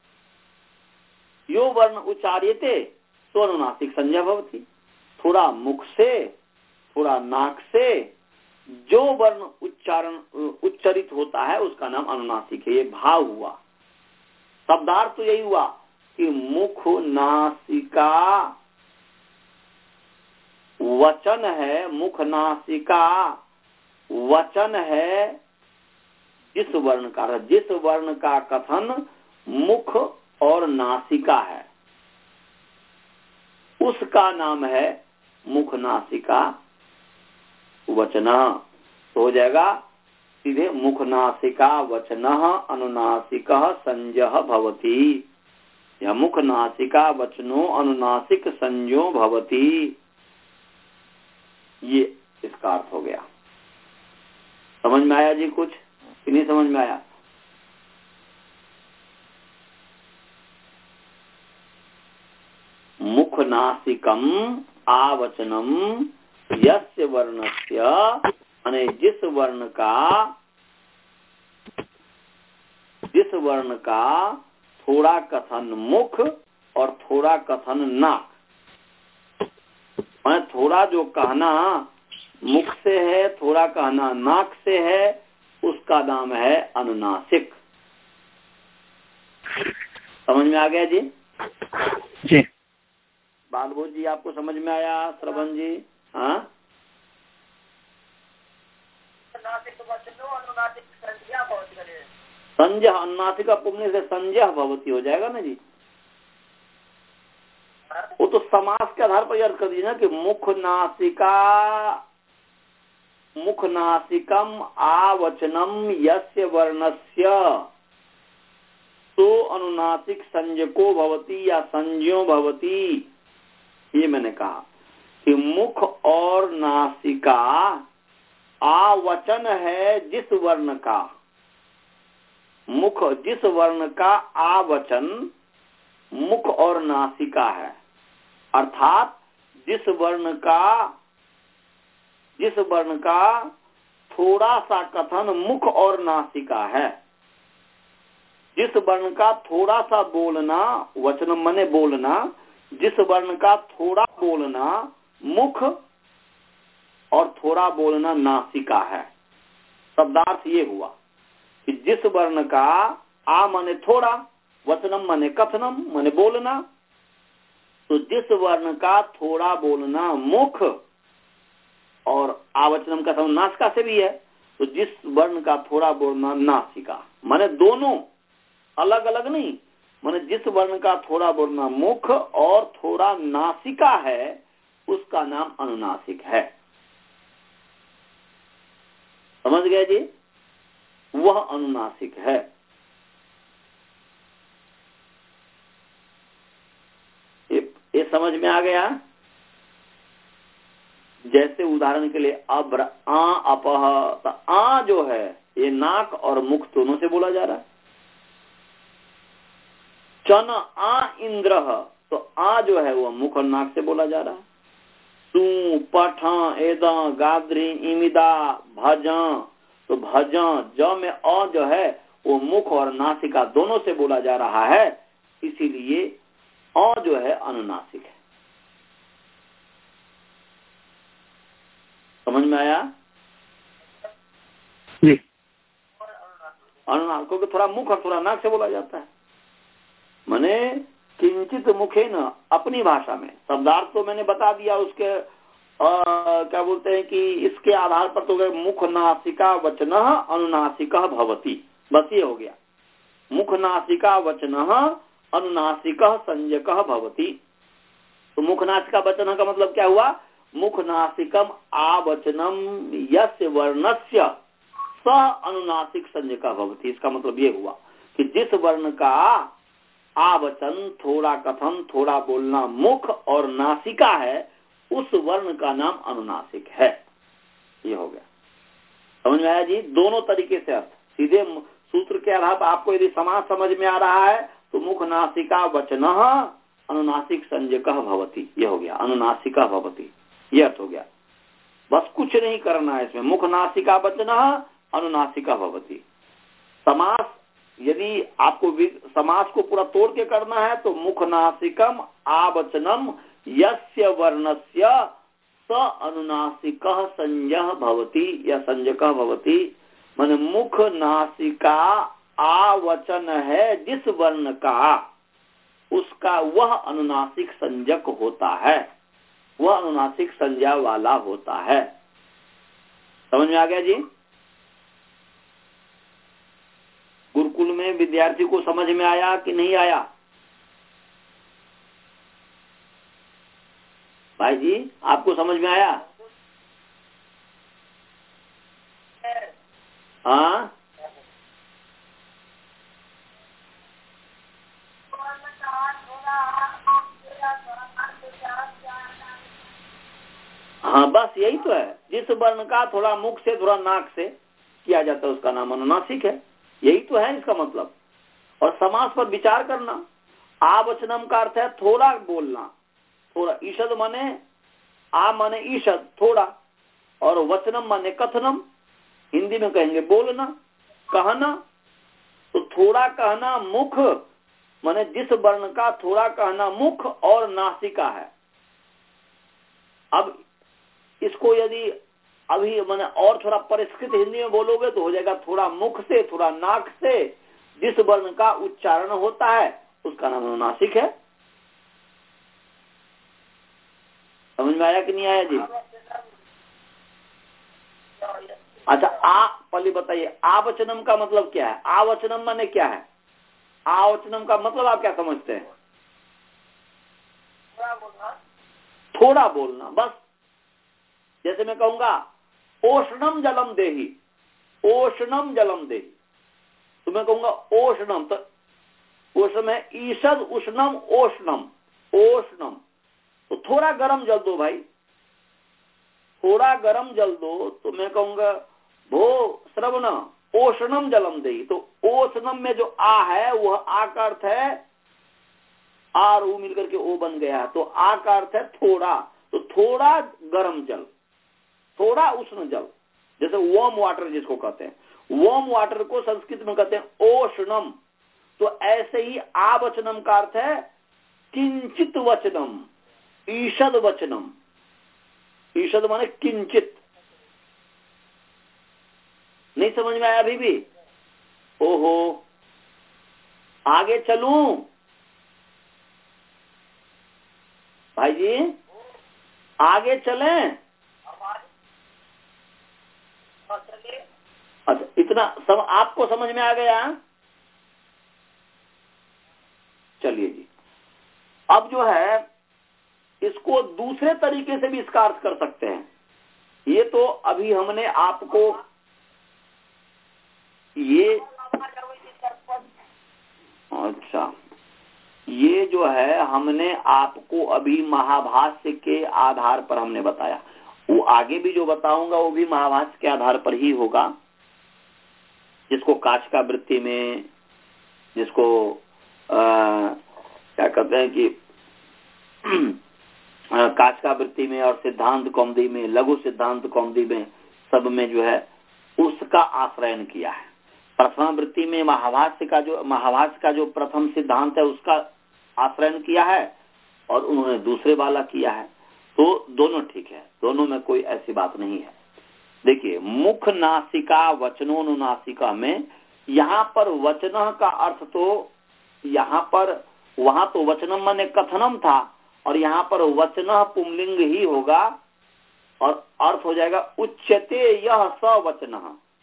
यो वर्ण उच्चार्यते तो अनुनासिक संज्ञा भवति। थोड़ा मुख से थोड़ा नाक से जो वर्ण उच्चारण उच्चरित होता है उसका नाम अनुनासिक है। ये भाव हुआ, शब्दार्थ तो यही हुआ कि मुख नासिका वचन है, मुख नासिका वचन है जिस वर्ण का, जिस वर्ण का कथन मुख और नासिका है उसका नाम है मुख नासिका वचन। तो हो जाएगा सीधे मुख नासिका वचन अनुनासिक संजः भवति, या मुख नासिका वचनो अनुनासिक संजो भवति। ये इसका अर्थ हो गया। समझ में आया जी कुछ कि नहीं समझ में आया? मुख नासिकम आवचनम यस्य वर्णस्य, माने जिस वर्ण का जिस वर्ण का थोड़ा कथन मुख और थोड़ा कथन नाक, माने थोड़ा जो कहना मुख से है थोड़ा कहना नाक से है, उसका नाम है अनुनासिक। समझ में आ गया जी? जी। बालभोज जी आपको समझ में आया? श्रवण जी? हाँ, संजय अनुनासिका पुण्य से संजय भवती हो जाएगा ना जी। वो तो समास के आधार पर याद कर दीजिए ना कि मुख नासिका मुख नासिकम आवचनम यस्य वर्णस्य तो अनुनासिक संजको भवती या संज्ञो भवती। ये मैंने कहा कि मुख और नासिका आवचन है जिस वर्ण का, मुख जिस वर्ण का आवचन मुख और नासिका है, अर्थात जिस वर्ण का जिस वर्ण का थोड़ा सा कथन मुख और नासिका है, जिस वर्ण का थोड़ा सा बोलना वचन मने बोलना, जिस वर्ण का थोड़ा बोलना मुख और थोड़ा बोलना नासिका है। शब्दार्थ ये हुआ कि जिस वर्ण का आ मने थोड़ा, वचनम मने कथनम मने बोलना, तो जिस वर्ण का थोड़ा बोलना मुख और आवचनम का संबंध नासिका से भी है, तो जिस वर्ण का थोड़ा बोलना नासिका, माने दोनों अलग अलग नहीं, माने जिस वर्ण का थोड़ा बोलना मुख और थोड़ा नासिका है उसका नाम अनुनासिक है। समझ गए जी? वह अनुनासिक है। ये, ये समझ में आ गया? जैसे उदाहरण के लिए अब आ अपह, तो आ जो है ये नाक और मुख दोनों से बोला जा रहा है। चन आ इंद्र, तो आ जो है वो मुख और नाक से बोला जा रहा है। तू पठ एद गाद्री इमिदा भज, तो भज ज में अ जो है वो मुख और नासिका दोनों से बोला जा रहा है, इसीलिए अ जो है अनुनासिक है। समझ में आया? जी। अनुनासिक को थोड़ा मुख और थोड़ा नाक से बोला जाता है। माने किंचित मुखे न, अपनी भाषा में शब्दार्थ तो मैंने बता दिया उसके आ, क्या बोलते हैं कि इसके आधार पर तो मुख नासिका वचन अनुनासिक भवती, बस ये हो गया। मुख नासिका वचन अनुनासिक संज्ञक भवती। तो मुख नासिका वचन का मतलब क्या हुआ? मुख नासिकम आवचनम यस्य वर्णस्य स अनुनासिक संज्ञक भवती। इसका मतलब ये हुआ कि जिस वर्ण का आवचन थोड़ा कथन थोड़ा बोलना मुख और नासिका है उस वर्ण का नाम अनुनासिक है। ये हो गया। समझ में आया जी? दोनों तरीके से अर्थ, सीधे सूत्र के आधार पर आपको यदि समास समझ में आ रहा है तो मुख नासिका वचन अनुनासिक संज्ञक भवती, ये हो गया अनुनासिका भवती, ये अर्थ हो गया। बस कुछ नहीं करना है इसमें, मुख नासिका वचन अनुनासिका भवती। समास यदि आपको समास को पूरा तोड़ के करना है तो मुख नासिकम आवचनम यस्य वर्णस्य स अनुनासिक संज्ञः भवति या संज्ञक भवति। माने मुख नासिका आवचन है जिस वर्ण का, उसका वह अनुनासिक संज्ञक होता है, वह अनुनासिक संज्ञा वाला होता है। समझ में आ गया जी? गुरुकुल में विद्यार्थी को समझ में आया कि नहीं आया? भाई जी आपको समझ में आया? हाँ, हाँ, बस बस यही तो है। जिस वर्ण का थोड़ा मुख से थोड़ा नाक से किया जाता है उसका नाम अनुनासिक है। यही तो है इसका मतलब। और समास पर विचार करना। आवचनम का अर्थ है थोड़ा बोलना, थोड़ा। ईषद माने आ माने ईषद थोड़ा, और वचनम माने कथनम, हिंदी में कहेंगे बोलना, कहना। तो थोड़ा कहना मुख माने जिस वर्ण का थोड़ा कहना मुख और नासिका है। अब इसको यदि अभी माने और थोड़ा परिष्कृत हिंदी में बोलोगे तो हो जाएगा थोड़ा मुख से थोड़ा नाक से जिस वर्ण का उच्चारण होता है उसका नाम अनुनासिक है। समझ में आया कि नहीं आया जी? अच्छा, आ पहले बताइए आवचनम का मतलब क्या है? आवचनम माने क्या है? आवचनम का मतलब आप क्या समझते हैं? थोड़ा बोलना, थोड़ा बोलना, बस। जैसे मैं कहूंगा ओष्णम जलम देही, ओष्णम जलम देही, तो मैं कहूंगा ओष्णम, तो ओष्ण है ईषद उष्णम ओष्णम, ओष्णम। तो थोड़ा गरम जल दो भाई, थोड़ा गरम जल दो। तो मैं कहूंगा भो श्रवण ओष्णम जलम देही। तो ओष्णम में जो आ है वह आ का अर्थ है, आर ऊ मिलकर के ओ बन गया। तो आ का अर्थ है थोड़ा, तो थोड़ा गरम जल, थोड़ा उष्ण जल। जैसे वार्म वाटर जिसको कहते हैं, वार्म वाटर को संस्कृत में कहते हैं ओष्णम। तो ऐसे ही आवचनम का अर्थ है किंचित वचनम, ईषद वचनम। ईषद माने किंचित। नहीं समझ में आया अभी भी? ओहो, आगे चलूं भाई जी? आगे चलें? अच्छा, इतना सब आपको समझ में आ गया? चलिए जी, अब जो है इसको दूसरे तरीके से भी इसका अर्थ कर सकते हैं। ये तो अभी हमने आपको ये, अच्छा, ये जो है हमने आपको अभी महाभाष्य के आधार पर हमने बताया। वो आगे भी जो बताऊंगा वो भी महाभाष्य के आधार पर ही होगा, जिसको काचका वृत्ति में, जिसको आ, क्या कहते हैं कि काचका वृत्ति में और सिद्धांत कौमुदी में, लघु सिद्धांत कौमुदी में, सब में जो है उसका आश्रयन किया है। प्रथम वृत्ति में महाभाष्य का जो महाभाष्य का जो प्रथम सिद्धांत है उसका आश्रयन किया है, और उन्होंने दूसरे वाला किया है। तो दोनों ठीक है, दोनों में कोई ऐसी बात नहीं है। देखिए, मुख नासिका वचनोनुनासिका में यहाँ पर वचन का अर्थ तो यहाँ पर, वहां तो वचनम माने कथनम था, और यहाँ पर वचन पुंलिंग ही होगा, और अर्थ हो जाएगा उच्यते यह स वचन।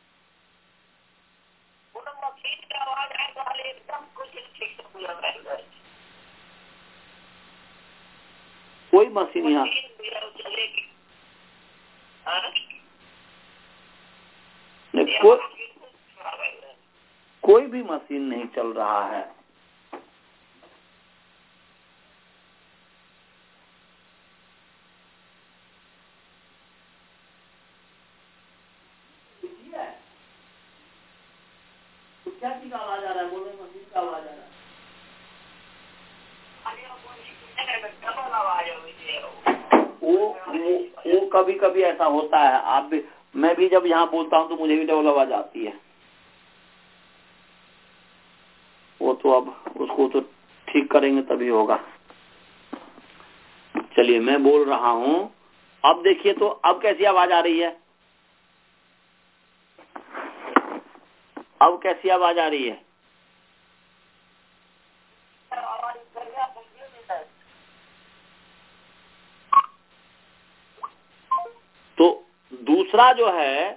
कोई मशीन यहाँ, को, कोई भी मशीन नहीं चल रहा है। क्या चीज का आवाज आ रहा है? बोले मशीन का आवाज आ रहा है। वो वो वो कभी कभी ऐसा होता है। आप भी, मैं भी जब यहाँ बोलता हूँ तो मुझे भी डबल आवाज आती है। वो तो अब उसको तो ठीक करेंगे तभी होगा। चलिए, मैं बोल रहा हूँ, अब देखिए तो अब कैसी आवाज आ रही है? अब कैसी आवाज आ रही है? तो दूसरा जो है,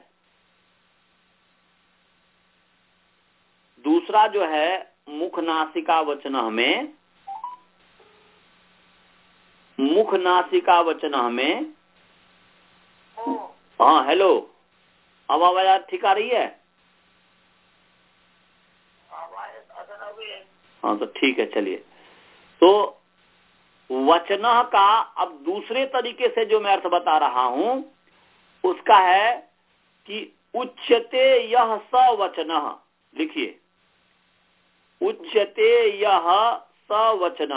दूसरा जो है मुख नासिका वचन में, मुख नासिका वचन में, हाँ हेलो, अब आवाज ठीक आ रही है? हाँ तो ठीक है। चलिए, तो वचन का अब दूसरे तरीके से जो मैं अर्थ बता रहा हूं उसका है कि उच्यते यह स वचन। लिखिए, उच्यते यह स वचन,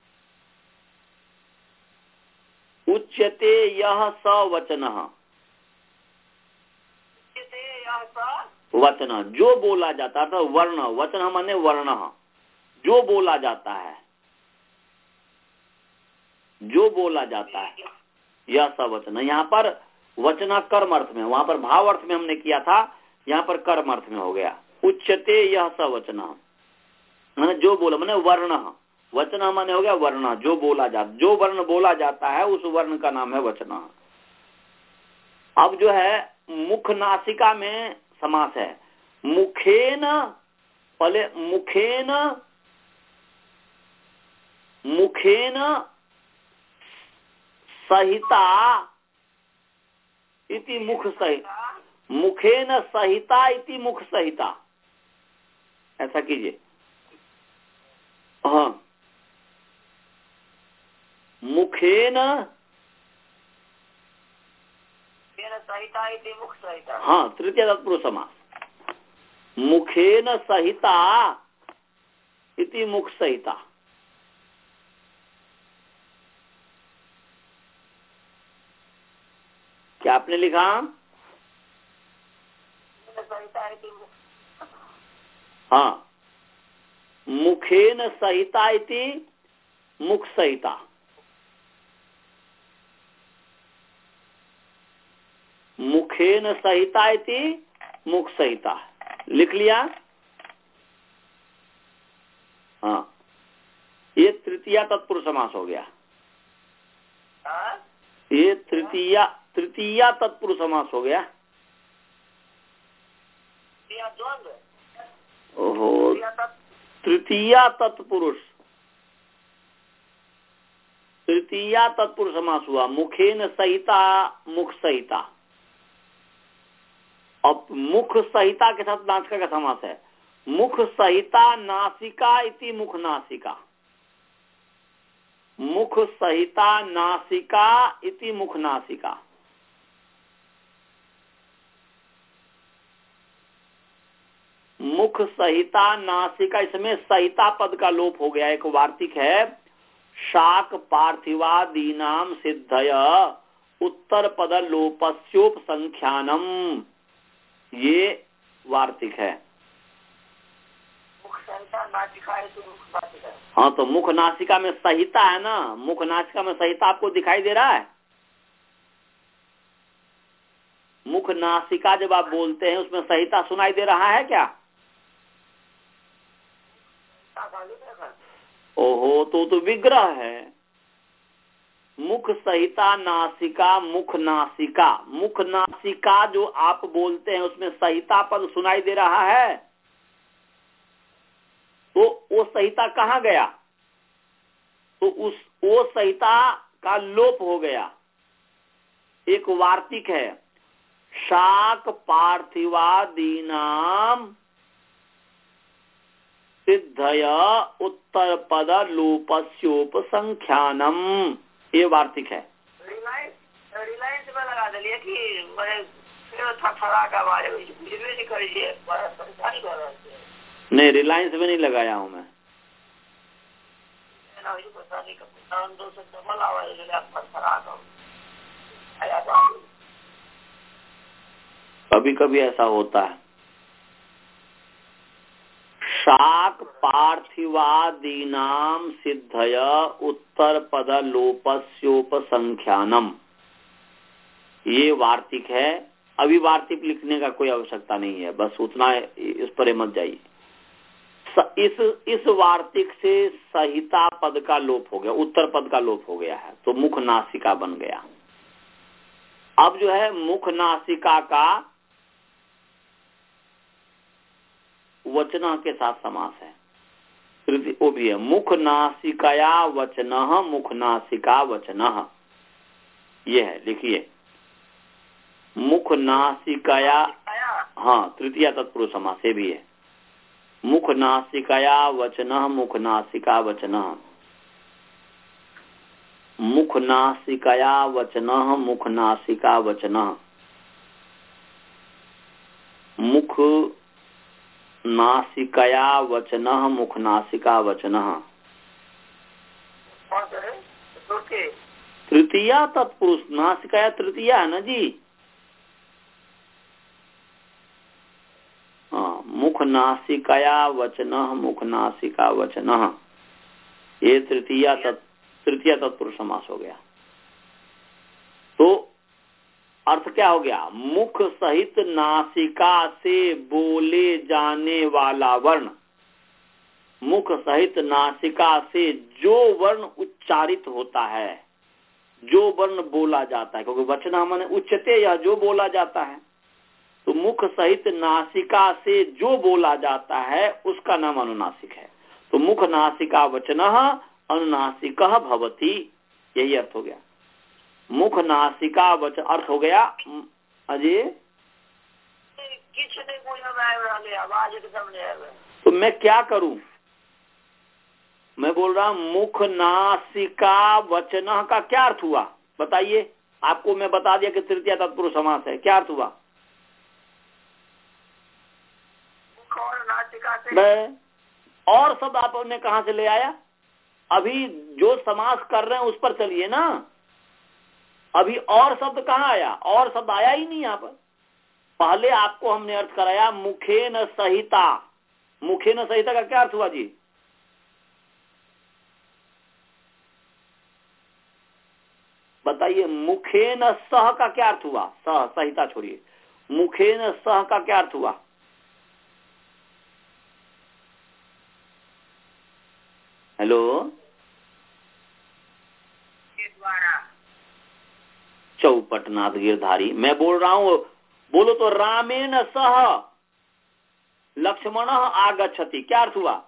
उच्यते यह स वचन, वचन जो बोला जाता है, वर्ण, वचन माने वर्ण, जो बोला जाता है, जो बोला जाता है, यह सब वचन। यहाँ पर वचन कर्म अर्थ में, वहां पर भाव अर्थ में हमने किया था, यहाँ पर कर्म अर्थ में हो गया। उच्यते यह सब वचन माने जो बोला, माने वर्ण, वचन माने हो गया वर्ण, जो बोला जाता, जो वर्ण बोला जाता है उस वर्ण का नाम है वचन। अब जो है मुख नासिका में समास है। मुखेन, पहले मुखेन, मुखेन सहिता इति मुख सहिता, मुखेन सहिता इति मुख सहिता, ऐसा कीजिए। हाँ, मुखेन सहिता इति मुख सहिता, हाँ तृतीय तत्पुरुष समास, मुखेन सहिता इति मुख सहिता। क्या आपने लिखा? हाँ, मुखेन सहिता इति मुख सहिता। मुखेन सहिता इति मुख सहिता लिख लिया। हाँ, ये तृतीया तत्पुरुष समास हो गया। ये तृतीया तृतीया तत्पुरुष समास हो गया। ओहो, तृतीया तत्पुरुष, तृतीया तत्पुरुष समास हुआ। मुखेन सहिता मुख सहिता। अब मुख सहिता के साथ नासिका का समास है। मुख सहिता नासिका इति मुख नासिका, मुख सहिता नासिका इति मुख नासिका। मुख सहिता नासिका, इसमें सहिता पद का लोप हो गया। एक वार्तिक है, शाक पार्थिवादीनाम सिद्धय उत्तर पद लोपस्योप संख्यानम, ये वार्तिक है। हाँ, तो मुख नासिका में सहिता है ना, मुख नासिका में सहिता आपको दिखाई दे रहा है। मुख नासिका जब आप बोलते हैं उसमें सहिता सुनाई दे रहा है क्या? ओहो, तो तो विग्रह है। मुख सहिता नासिका, मुख नासिका, मुख नासिका जो आप बोलते हैं उसमें सहिता पद सुनाई दे रहा है, तो वो सहिता कहाँ गया? तो उस वो सहिता का लोप हो गया। एक वार्तिक है, शाक पार्थिवादीनाम सिद्धय उत्तर पद लोपस्योप संख्यानम, ये वार्तिक है। रिलायंस रिलायंस में लगा दिलिए कि मैं थरथरा का बारे में नहीं करिए, परेशानी कर रहे थे। नहीं, रिलायंस में नहीं लगाया हूँ मैं। कभी कभी ऐसा होता है। शाक पार्थिवादीनाम सिद्धय उत्तर पद लोपस्योप संख्यानम, ये वार्तिक है। अभी वार्तिक लिखने का कोई आवश्यकता नहीं है, बस उतना इस पर मत जाइए। इस इस वार्तिक से सहिता पद का लोप हो गया, उत्तर पद का लोप हो गया है, तो मुख नासिका बन गया। अब जो है मुख नासिका का वचन के साथ समास है, वो भी है। मुख नासिकया वचन, मुख नासिका वचन, ये है। लिखिए, मुख नासिकया, हाँ तृतीया तत्पुरुष समास ये भी है। मुख नासिकया वचन, मुख नासिका वचन। मुख नासिकया वचनः मुख नासिका वचनः। मुख नासिकया वचनः मुख नासिका वचनः। तृतीया तत्पुरुष, नासिकया तृतीया है ना जी। हाँ, मुख नासिकया वचनः मुख नासिका वचनः, ये तृतीया तत् तृतीया तत्पुरुष समास हो गया। तो अर्थ क्या हो गया? मुख सहित नासिका से बोले जाने वाला वर्ण, मुख सहित नासिका से जो वर्ण उच्चारित होता है, जो वर्ण बोला जाता है, क्योंकि वचन हमने उच्चते या जो बोला जाता है, तो मुख सहित नासिका से जो बोला जाता है उसका नाम अनुनासिक है। तो मुख नासिका वचनः अनुनासिकः भवति, यही अर्थ हो गया। मुख नासिका वचन अर्थ हो गया। अजय तो मैं क्या करूं? मैं बोल रहा हूं मुख नासिका वचनः का क्या अर्थ हुआ बताइए। आपको मैं बता दिया कि तृतीया तत्पुरुष समास है, क्या अर्थ हुआ? और शब्द आपने कहां से ले आया? अभी जो समास कर रहे हैं उस पर चलिए ना। अभी और शब्द कहाँ आया? और शब्द आया ही नहीं यहाँ पर। पहले आपको हमने अर्थ कराया मुखेन सहिता। मुखेन सहिता का क्या अर्थ हुआ जी? बताइए। मुखेन सह का क्या अर्थ हुआ? सह सहिता छोड़िए, मुखेन सह का क्या अर्थ हुआ? हेलो, चौपटनाथ गिरधारी मैं बोल रहा हूं, बोलो तो रामेण सह लक्ष्मण आगच्छति, क्या अर्थ हुआ?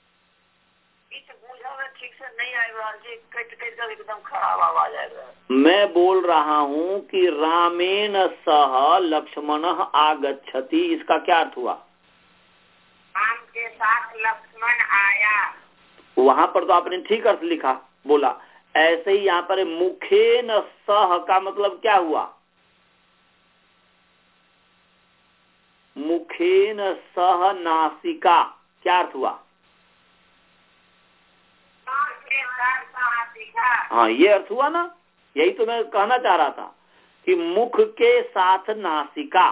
ठीक से नहीं आएगा जी, कट कट कर एकदम खराब आवाज आएगा। मैं बोल रहा हूं कि रामेण सह लक्ष्मण आगच्छति, इसका क्या अर्थ हुआ? राम के साथ लक्ष्मण आया। वहां पर तो आपने ठीक अर्थ लिखा बोला। ऐसे ही यहाँ पर मुखेन सह का मतलब क्या हुआ? मुखेन सह नासिका, क्या अर्थ हुआ? हाँ, ये अर्थ हुआ ना। यही तो मैं कहना चाह रहा था कि मुख के साथ नासिका,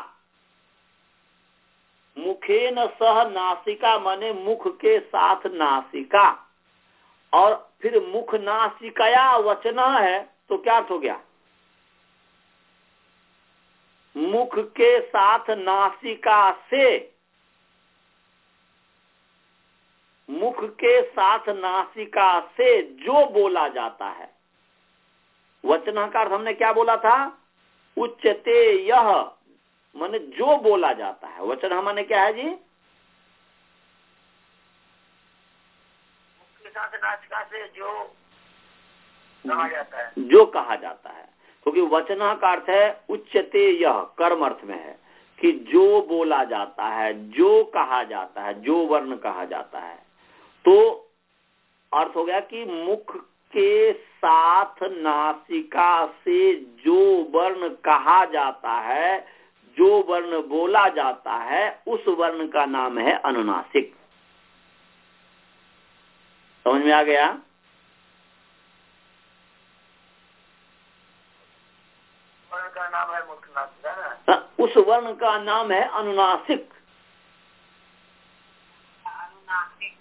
मुखेन सह नासिका माने मुख के साथ नासिका, और फिर मुख नासिकया वचन है, तो क्या अर्थ हो गया? मुख के साथ नासिका से, मुख के साथ नासिका से जो बोला जाता है। वचन का अर्थ हमने क्या बोला था? उच्चते यह, माने जो बोला जाता है। वचन हमने क्या है जी? साथ नासिका से जो कहा जाता है, जो कहा जाता है, क्योंकि वचन का अर्थ है उच्चते यह, कर्म अर्थ में है कि जो बोला जाता है, जो कहा जाता है, जो वर्ण कहा जाता है। तो अर्थ हो गया कि मुख के साथ नासिका से जो वर्ण कहा जाता है, जो वर्ण बोला जाता है, उस वर्ण का नाम है अनुनासिक। समझ में आ गया? वर्ण का नाम है मुख नासिका, उस वर्ण का नाम है अनुनासिक। अनुनासिक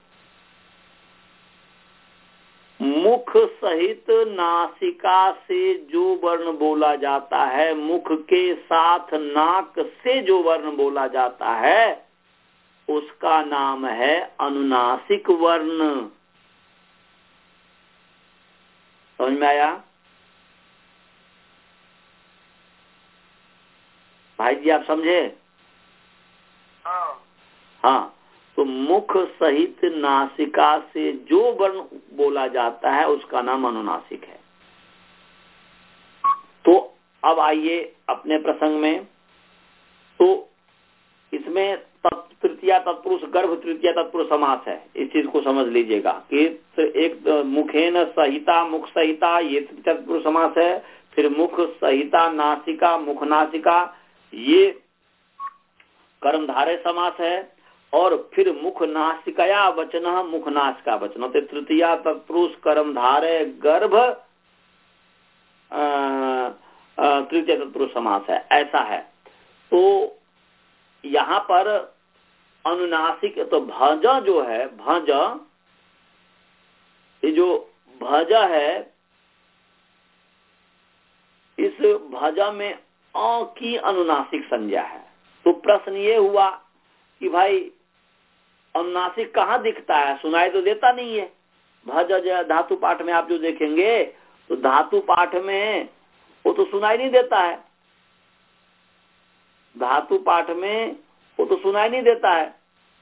मुख सहित नासिका से जो वर्ण बोला जाता है, मुख के साथ नाक से जो वर्ण बोला जाता है, उसका नाम है अनुनासिक वर्ण। समझ में आया? भाई जी आप समझे? हाँ। हाँ, तो मुख सहित नासिका से जो वर्ण बोला जाता है उसका नाम अनुनासिक है। तो अब आइए अपने प्रसंग में। तो इसमें तृतीया तत्पुरुष गर्भ तृतीया तत्पुरुष समास है। इस चीज को समझ लीजिएगा कि एक मुखेन सहिता, मुख सहिता, ये तत्पुरुष समास है। फिर मुख सहिता नासिका, मुख नासिका, ये कर्मधारय समास है। और फिर मुख नासिकया वचन, मुख नासिका वचन, तो तृतीया तत्पुरुष कर्मधारय गर्भ तृतीय तत्पुरुष समास है, ऐसा है। तो यहाँ पर अनुनासिक, तो भज जो है, भज, ये जो भज है, इस भज में अ की अनुनासिक संज्ञा है। तो प्रश्न ये हुआ कि भाई अनुनासिक कहाँ दिखता है, सुनाई तो देता नहीं है। भज धातु पाठ में आप जो देखेंगे तो धातु पाठ में वो तो सुनाई नहीं देता है, धातु पाठ में वो तो सुनाई नहीं देता है।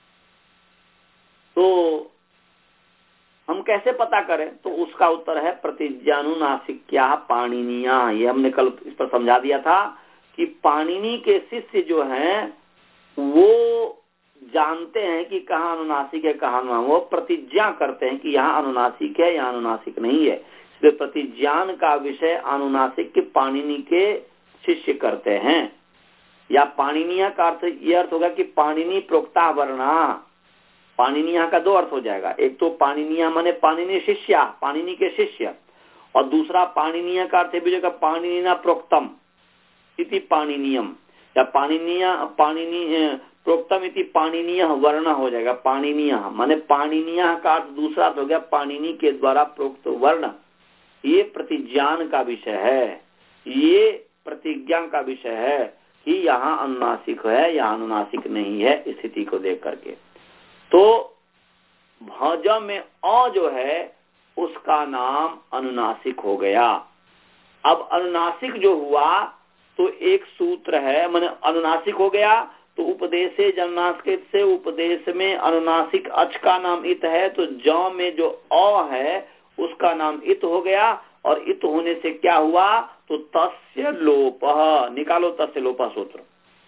तो हम कैसे पता करें? तो उसका उत्तर है प्रतिज्ञानुनासिक्या पाणिनिया। ये हमने कल इस पर समझा दिया था कि पाणिनि के शिष्य जो हैं वो जानते हैं कि कहाँ अनुनासिक है कहाँ अनुनासिक, वो प्रतिज्ञा करते हैं कि यहाँ अनुनासिक है यहाँ अनुनासिक नहीं है। इसलिए प्रतिज्ञान का विषय अनुनासिक के पाणिनि के शिष्य करते हैं। या पाणिनिया का अर्थ यह अर्थ होगा कि पाणिनि प्रोक्ता वर्णा। पाणिनिया का दो अर्थ हो जाएगा, एक तो पाणिनिया माने पाणिनि शिष्या, पाणिनि के शिष्य, और दूसरा पाणिनिया का अर्थ भी जगह पाणिनिना प्रोक्तम इति पाणिनियम, या पाणिनिया पाणिनि प्रोक्तम इति पाणिनीय वर्ण हो जाएगा। पाणिनीय माने पाणिनिया का अर्थ दूसरा हो गया पाणिनि के द्वारा प्रोक्त वर्ण। ये प्रतिज्ञान का विषय है, ये प्रतिज्ञा का विषय है कि यहाँ अनुनासिक है यहाँ अनुनासिक नहीं है, स्थिति को देख करके। तो भज में अ जो है उसका नाम अनुनासिक हो गया। अब अनुनासिक जो हुआ तो एक सूत्र है, माने अनुनासिक हो गया तो उपदेशे जन्नास्कृत से उपदेश में अनुनासिक अच का नाम इत है, तो ज में जो अ है उसका नाम इत हो गया। और इत होने से क्या हुआ? तो तस्य लोपः, निकालो तस्य लोपः सूत्र,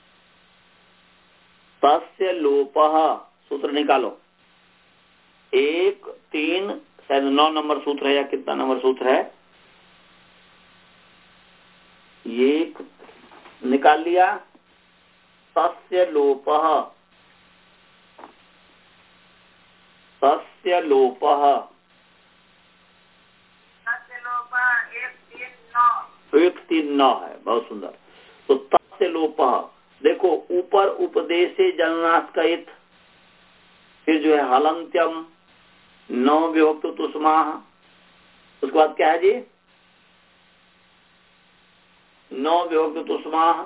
तस्य लोपः सूत्र निकालो। एक तीन शायद नौ नंबर सूत्र है या कितना नंबर सूत्र है, ये निकाल लिया। तस्य लोपः, तस्य लोपः, एक तीन नौ है, बहुत सुंदर। तो तस्य लोपः देखो, ऊपर उपदेशे जननास्कयित, फिर जो है हलंत्यम, नौ विभक्त तुष्माः, उसके बाद क्या है जी? नौ विभक्त तुष्माः,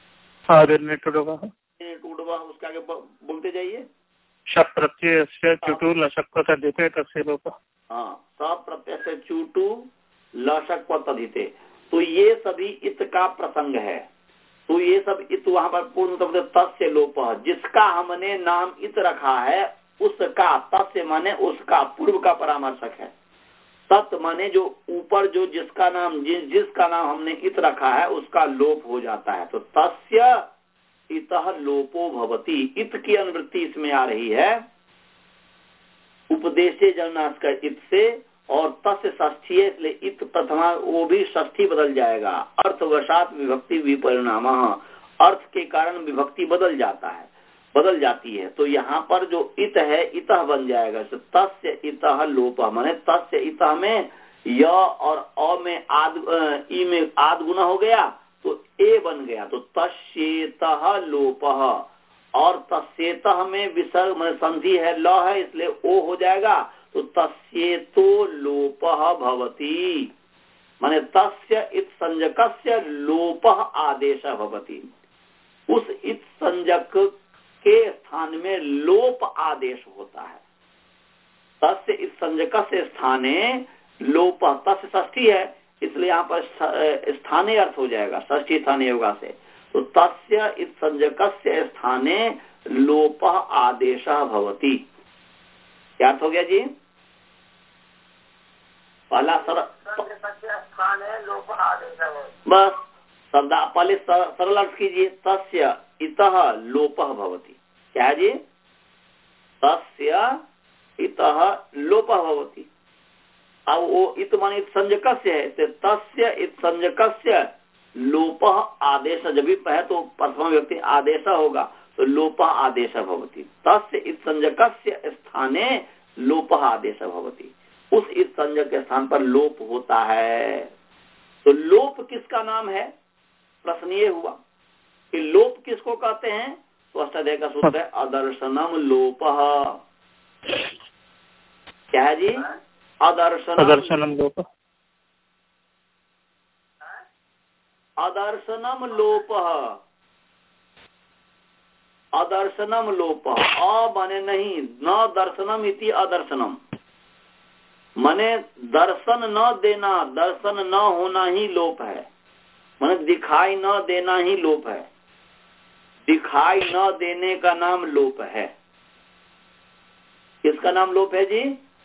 उसके आगे बोलते जाइए। शप प्रत्यय से चुटू लशक तदिते तस्य लोपः। हाँ, सब प्रत्यय से चुटू लशक तदिते, तो ये सभी इत का प्रसंग है। तो ये सब इत वहां पर पूर्ण शब्द तस्य लोपः, जिसका हमने नाम इत रखा है उसका, तस्य माने उसका, पूर्व का परामर्शक है। तत् माने जो ऊपर जो जिसका नाम जिस जिसका नाम हमने इत रखा है उसका लोप हो जाता है। तो तस्य इतः लोपो भवति, इत की अनुवृत्ति इसमें आ रही है उपदेशे जन्नास्क इत से, और तस्य षष्ठी है इसलिए इत प्रथमा वो भी षष्ठी बदल जाएगा। अर्थवशात विभक्ति विपरिणाम, अर्थ के कारण विभक्ति बदल जाता है, बदल जाती है। तो यहाँ पर जो इत है इतः बन जाएगा। तो तस्य इतः लोपः माने तस्य इतः में य और अ में आद ई में आद गुना हो गया तो ए बन गया, तो तस्येतः लोपः। और तस्येतः में विसर्ग में संधि है, ल है, इसलिए ओ हो जाएगा, तो तस्येतो लोपः भवति, माने तस्य इत संजकस्य लोपः आदेशः भवति। उस इत संजक के स्थान में लोप आदेश होता है। तस्य इस संजकस्य स्थाने लोप, तस्य षष्ठी है इसलिए यहाँ पर स्थानीय अर्थ हो जाएगा, षष्ठी स्थानीय योगा से। तो तस्य इस संजकस्य स्थाने लोप आदेश भवति। क्या अर्थ हो गया जी? पहला सर बस शब्द पहले सरल अर्थ कीजिए, तस्य इतः लोपः भवति। क्या है जी? तस्य इतः लोपः भवति। अब वो इत मान इत संज्ञकस्य है, तो तस्य इत संज्ञकस्य लोपः आदेश, जब भी है तो प्रथमा व्यक्ति आदेश होगा, तो लोपः आदेश भवति। तस्य इत संज्ञकस्य स्थाने लोपः आदेश भवति, उस इत संज्ञक के स्थान पर लोप होता है। तो लोप किसका नाम है? प्रश्न ये हुआ कि लोप किसको कहते हैं? तो अष्टाध्यायी का सूत्र है अदर्शनम लोपः। क्या है जी? अदर्शनम अदर्शनम लोपः। अदर्शनम लोपः, अदर्शनम लोपः। अ माने नहीं, न दर्शनम इति अदर्शनम, माने दर्शन न देना, दर्शन न होना ही लोप है, माने दिखाई न देना ही लोप है। दिखाई न देने का नाम लोप है। किसका नाम लोप है जी?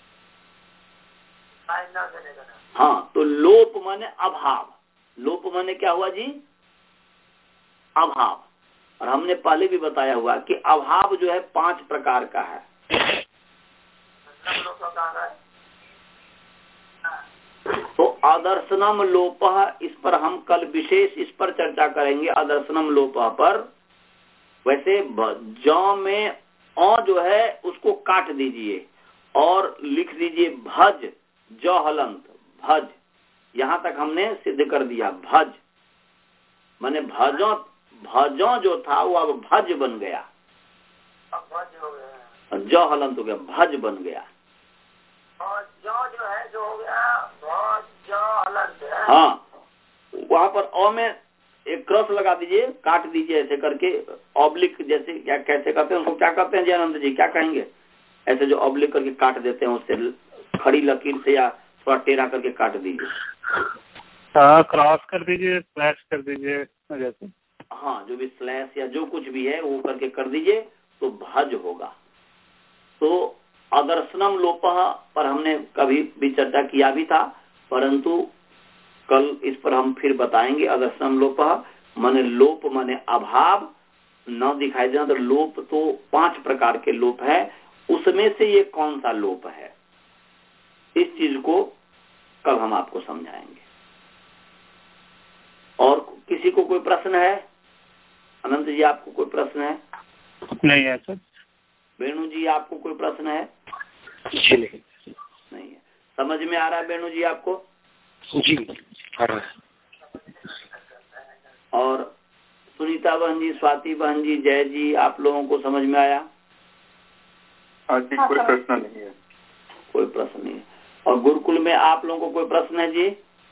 हाँ, तो लोप माने अभाव। लोप माने क्या हुआ जी? अभाव। और हमने पहले भी बताया हुआ कि अभाव जो है पांच प्रकार का है। तो आदर्शनम लोपः, इस पर हम कल विशेष इस पर चर्चा करेंगे, आदर्शनम लोपः पर। वैसे ज में अ जो है उसको काट दीजिए और लिख दीजिए भज, ज हलंत भज। यहाँ तक हमने सिद्ध कर दिया। भज माने भजो, भजो जो था वो अब भज बन गया, भज हो गया, ज हलंत हो गया, भज बन गया। और जो जो है जो हो गया भज ज हलंत है। हाँ, वहाँ पर अ में एक क्रॉस लगा दीजिए, काट दीजिए ऐसे करके, ऑब्लिक जैसे क्या कैसे करते हैं उसको क्या कहते हैं जी आनंद जी, क्या कहेंगे? ऐसे जो ऑब्लिक करके काट देते हैं, उससे खड़ी लकीर से या थोड़ा टेढ़ा करके काट दीजिए। हाँ, क्रॉस कर दीजिए, स्लैश कर दीजिए जैसे। हाँ, जो भी स्लैश या जो कुछ भी है वो करके कर दीजिए तो भज होगा। तो अदर्शनम लोपः पर हमने कभी भी चर्चा किया भी था, परंतु कल इस पर हम फिर बताएंगे। अदर्शनम लोपः माने लोप माने अभाव, न दिखाई देना। तो लोप तो पांच प्रकार के लोप है, उसमें से ये कौन सा लोप है, इस चीज को कल हम आपको समझाएंगे। और किसी को कोई प्रश्न है? अनंत जी आपको कोई प्रश्न है? नहीं है सर। वेणु जी आपको कोई प्रश्न है? जी नहीं। नहीं है। समझ में आ रहा है वेणु जी आपको? जी आ रहा है। और सुनीता बहन जी, स्वाति बहन जी, जय जी, आप लोगों को समझ में आया? हाँ जी, कोई प्रश्न नहीं है। कोई प्रश्न नहीं है। और गुरुकुल में आप लोगों को कोई प्रश्न है जी?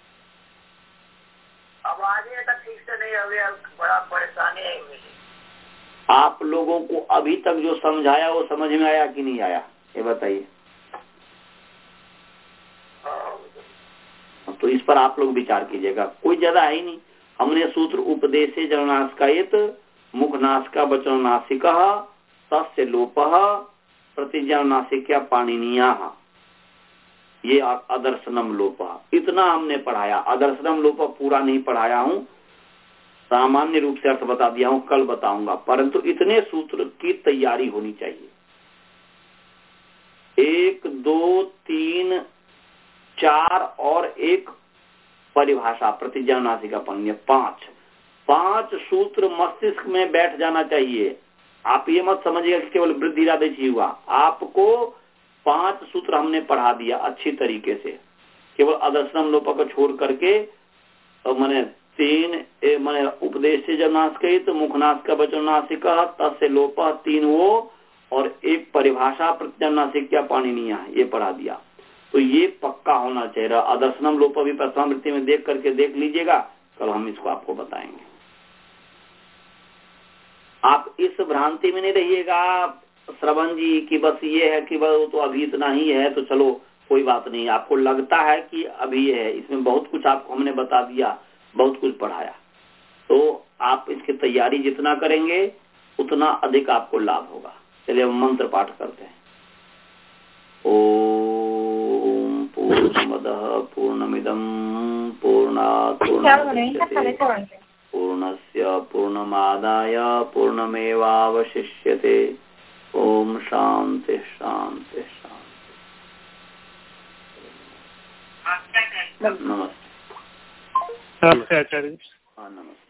अब आगे तक ठीक से नहीं हो गया, बड़ा परेशानी है मुझे। आप लोगों को अभी तक जो समझाया वो समझ में आया कि नहीं आया, ये बताइए। तो इस पर आप लोग विचार कीजिएगा, कोई ज्यादा है ही नहीं। हमने सूत्र उपदेशे जननाशकायित मुखनाशिका वचननाशिकः तस्य लोपः प्रतिजननाशिक्या पाणिनीयः, ये अदर्शनम लोपः, इतना हमने पढ़ाया। अदर्शनम लोपः पूरा नहीं पढ़ाया हूँ, सामान्य रूप से अर्थ बता दिया हूँ, कल बताऊंगा। परंतु इतने सूत्र की तैयारी होनी चाहिए। एक, दो, तीन, चार और एक परिभाषा प्रतिज्ञानाशिका पाणिनीय, पांच पांच सूत्र मस्तिष्क में बैठ जाना चाहिए। आप ये मत समझिएगा कि केवल वृद्धि राधे ही हुआ, आपको पांच सूत्र हमने पढ़ा दिया अच्छी तरीके से। केवल अदर्शनम लोप को छोड़ करके तो मैंने तीन मैंने उपदेश से जब नाशकित मुखनाशिका वचननाशिका तस्य लोप, तीन वो, और एक परिभाषा प्रतिज्ञानाशिक्या पाणिनीय, ये पढ़ा दिया। तो ये पक्का होना चाहिए। अदर्शनम लोप भी प्रथमावृत्ति में देख करके देख लीजिएगा, कल हम इसको आपको बताएंगे। आप इस भ्रांति में नहीं रहिएगा श्रवण जी कि बस ये है कि बस तो अभी इतना ही है तो चलो कोई बात नहीं। आपको लगता है कि अभी ये है, इसमें बहुत कुछ आपको हमने बता दिया, बहुत कुछ पढ़ाया, तो आप इसकी तैयारी जितना करेंगे उतना अधिक आपको लाभ होगा। चलिए हम मंत्र पाठ करते हैं। ओम पूर्णमदः पूर्णमिदं पूर्णात् पूर्णमुदच्यते पूर्णस्य पूर्णमादाय पूर्णमेवावशिष्यते। ओम शांति शांति शांति। नमस्ते। नमस्ते आचार्य जी। हाँ नमस्ते।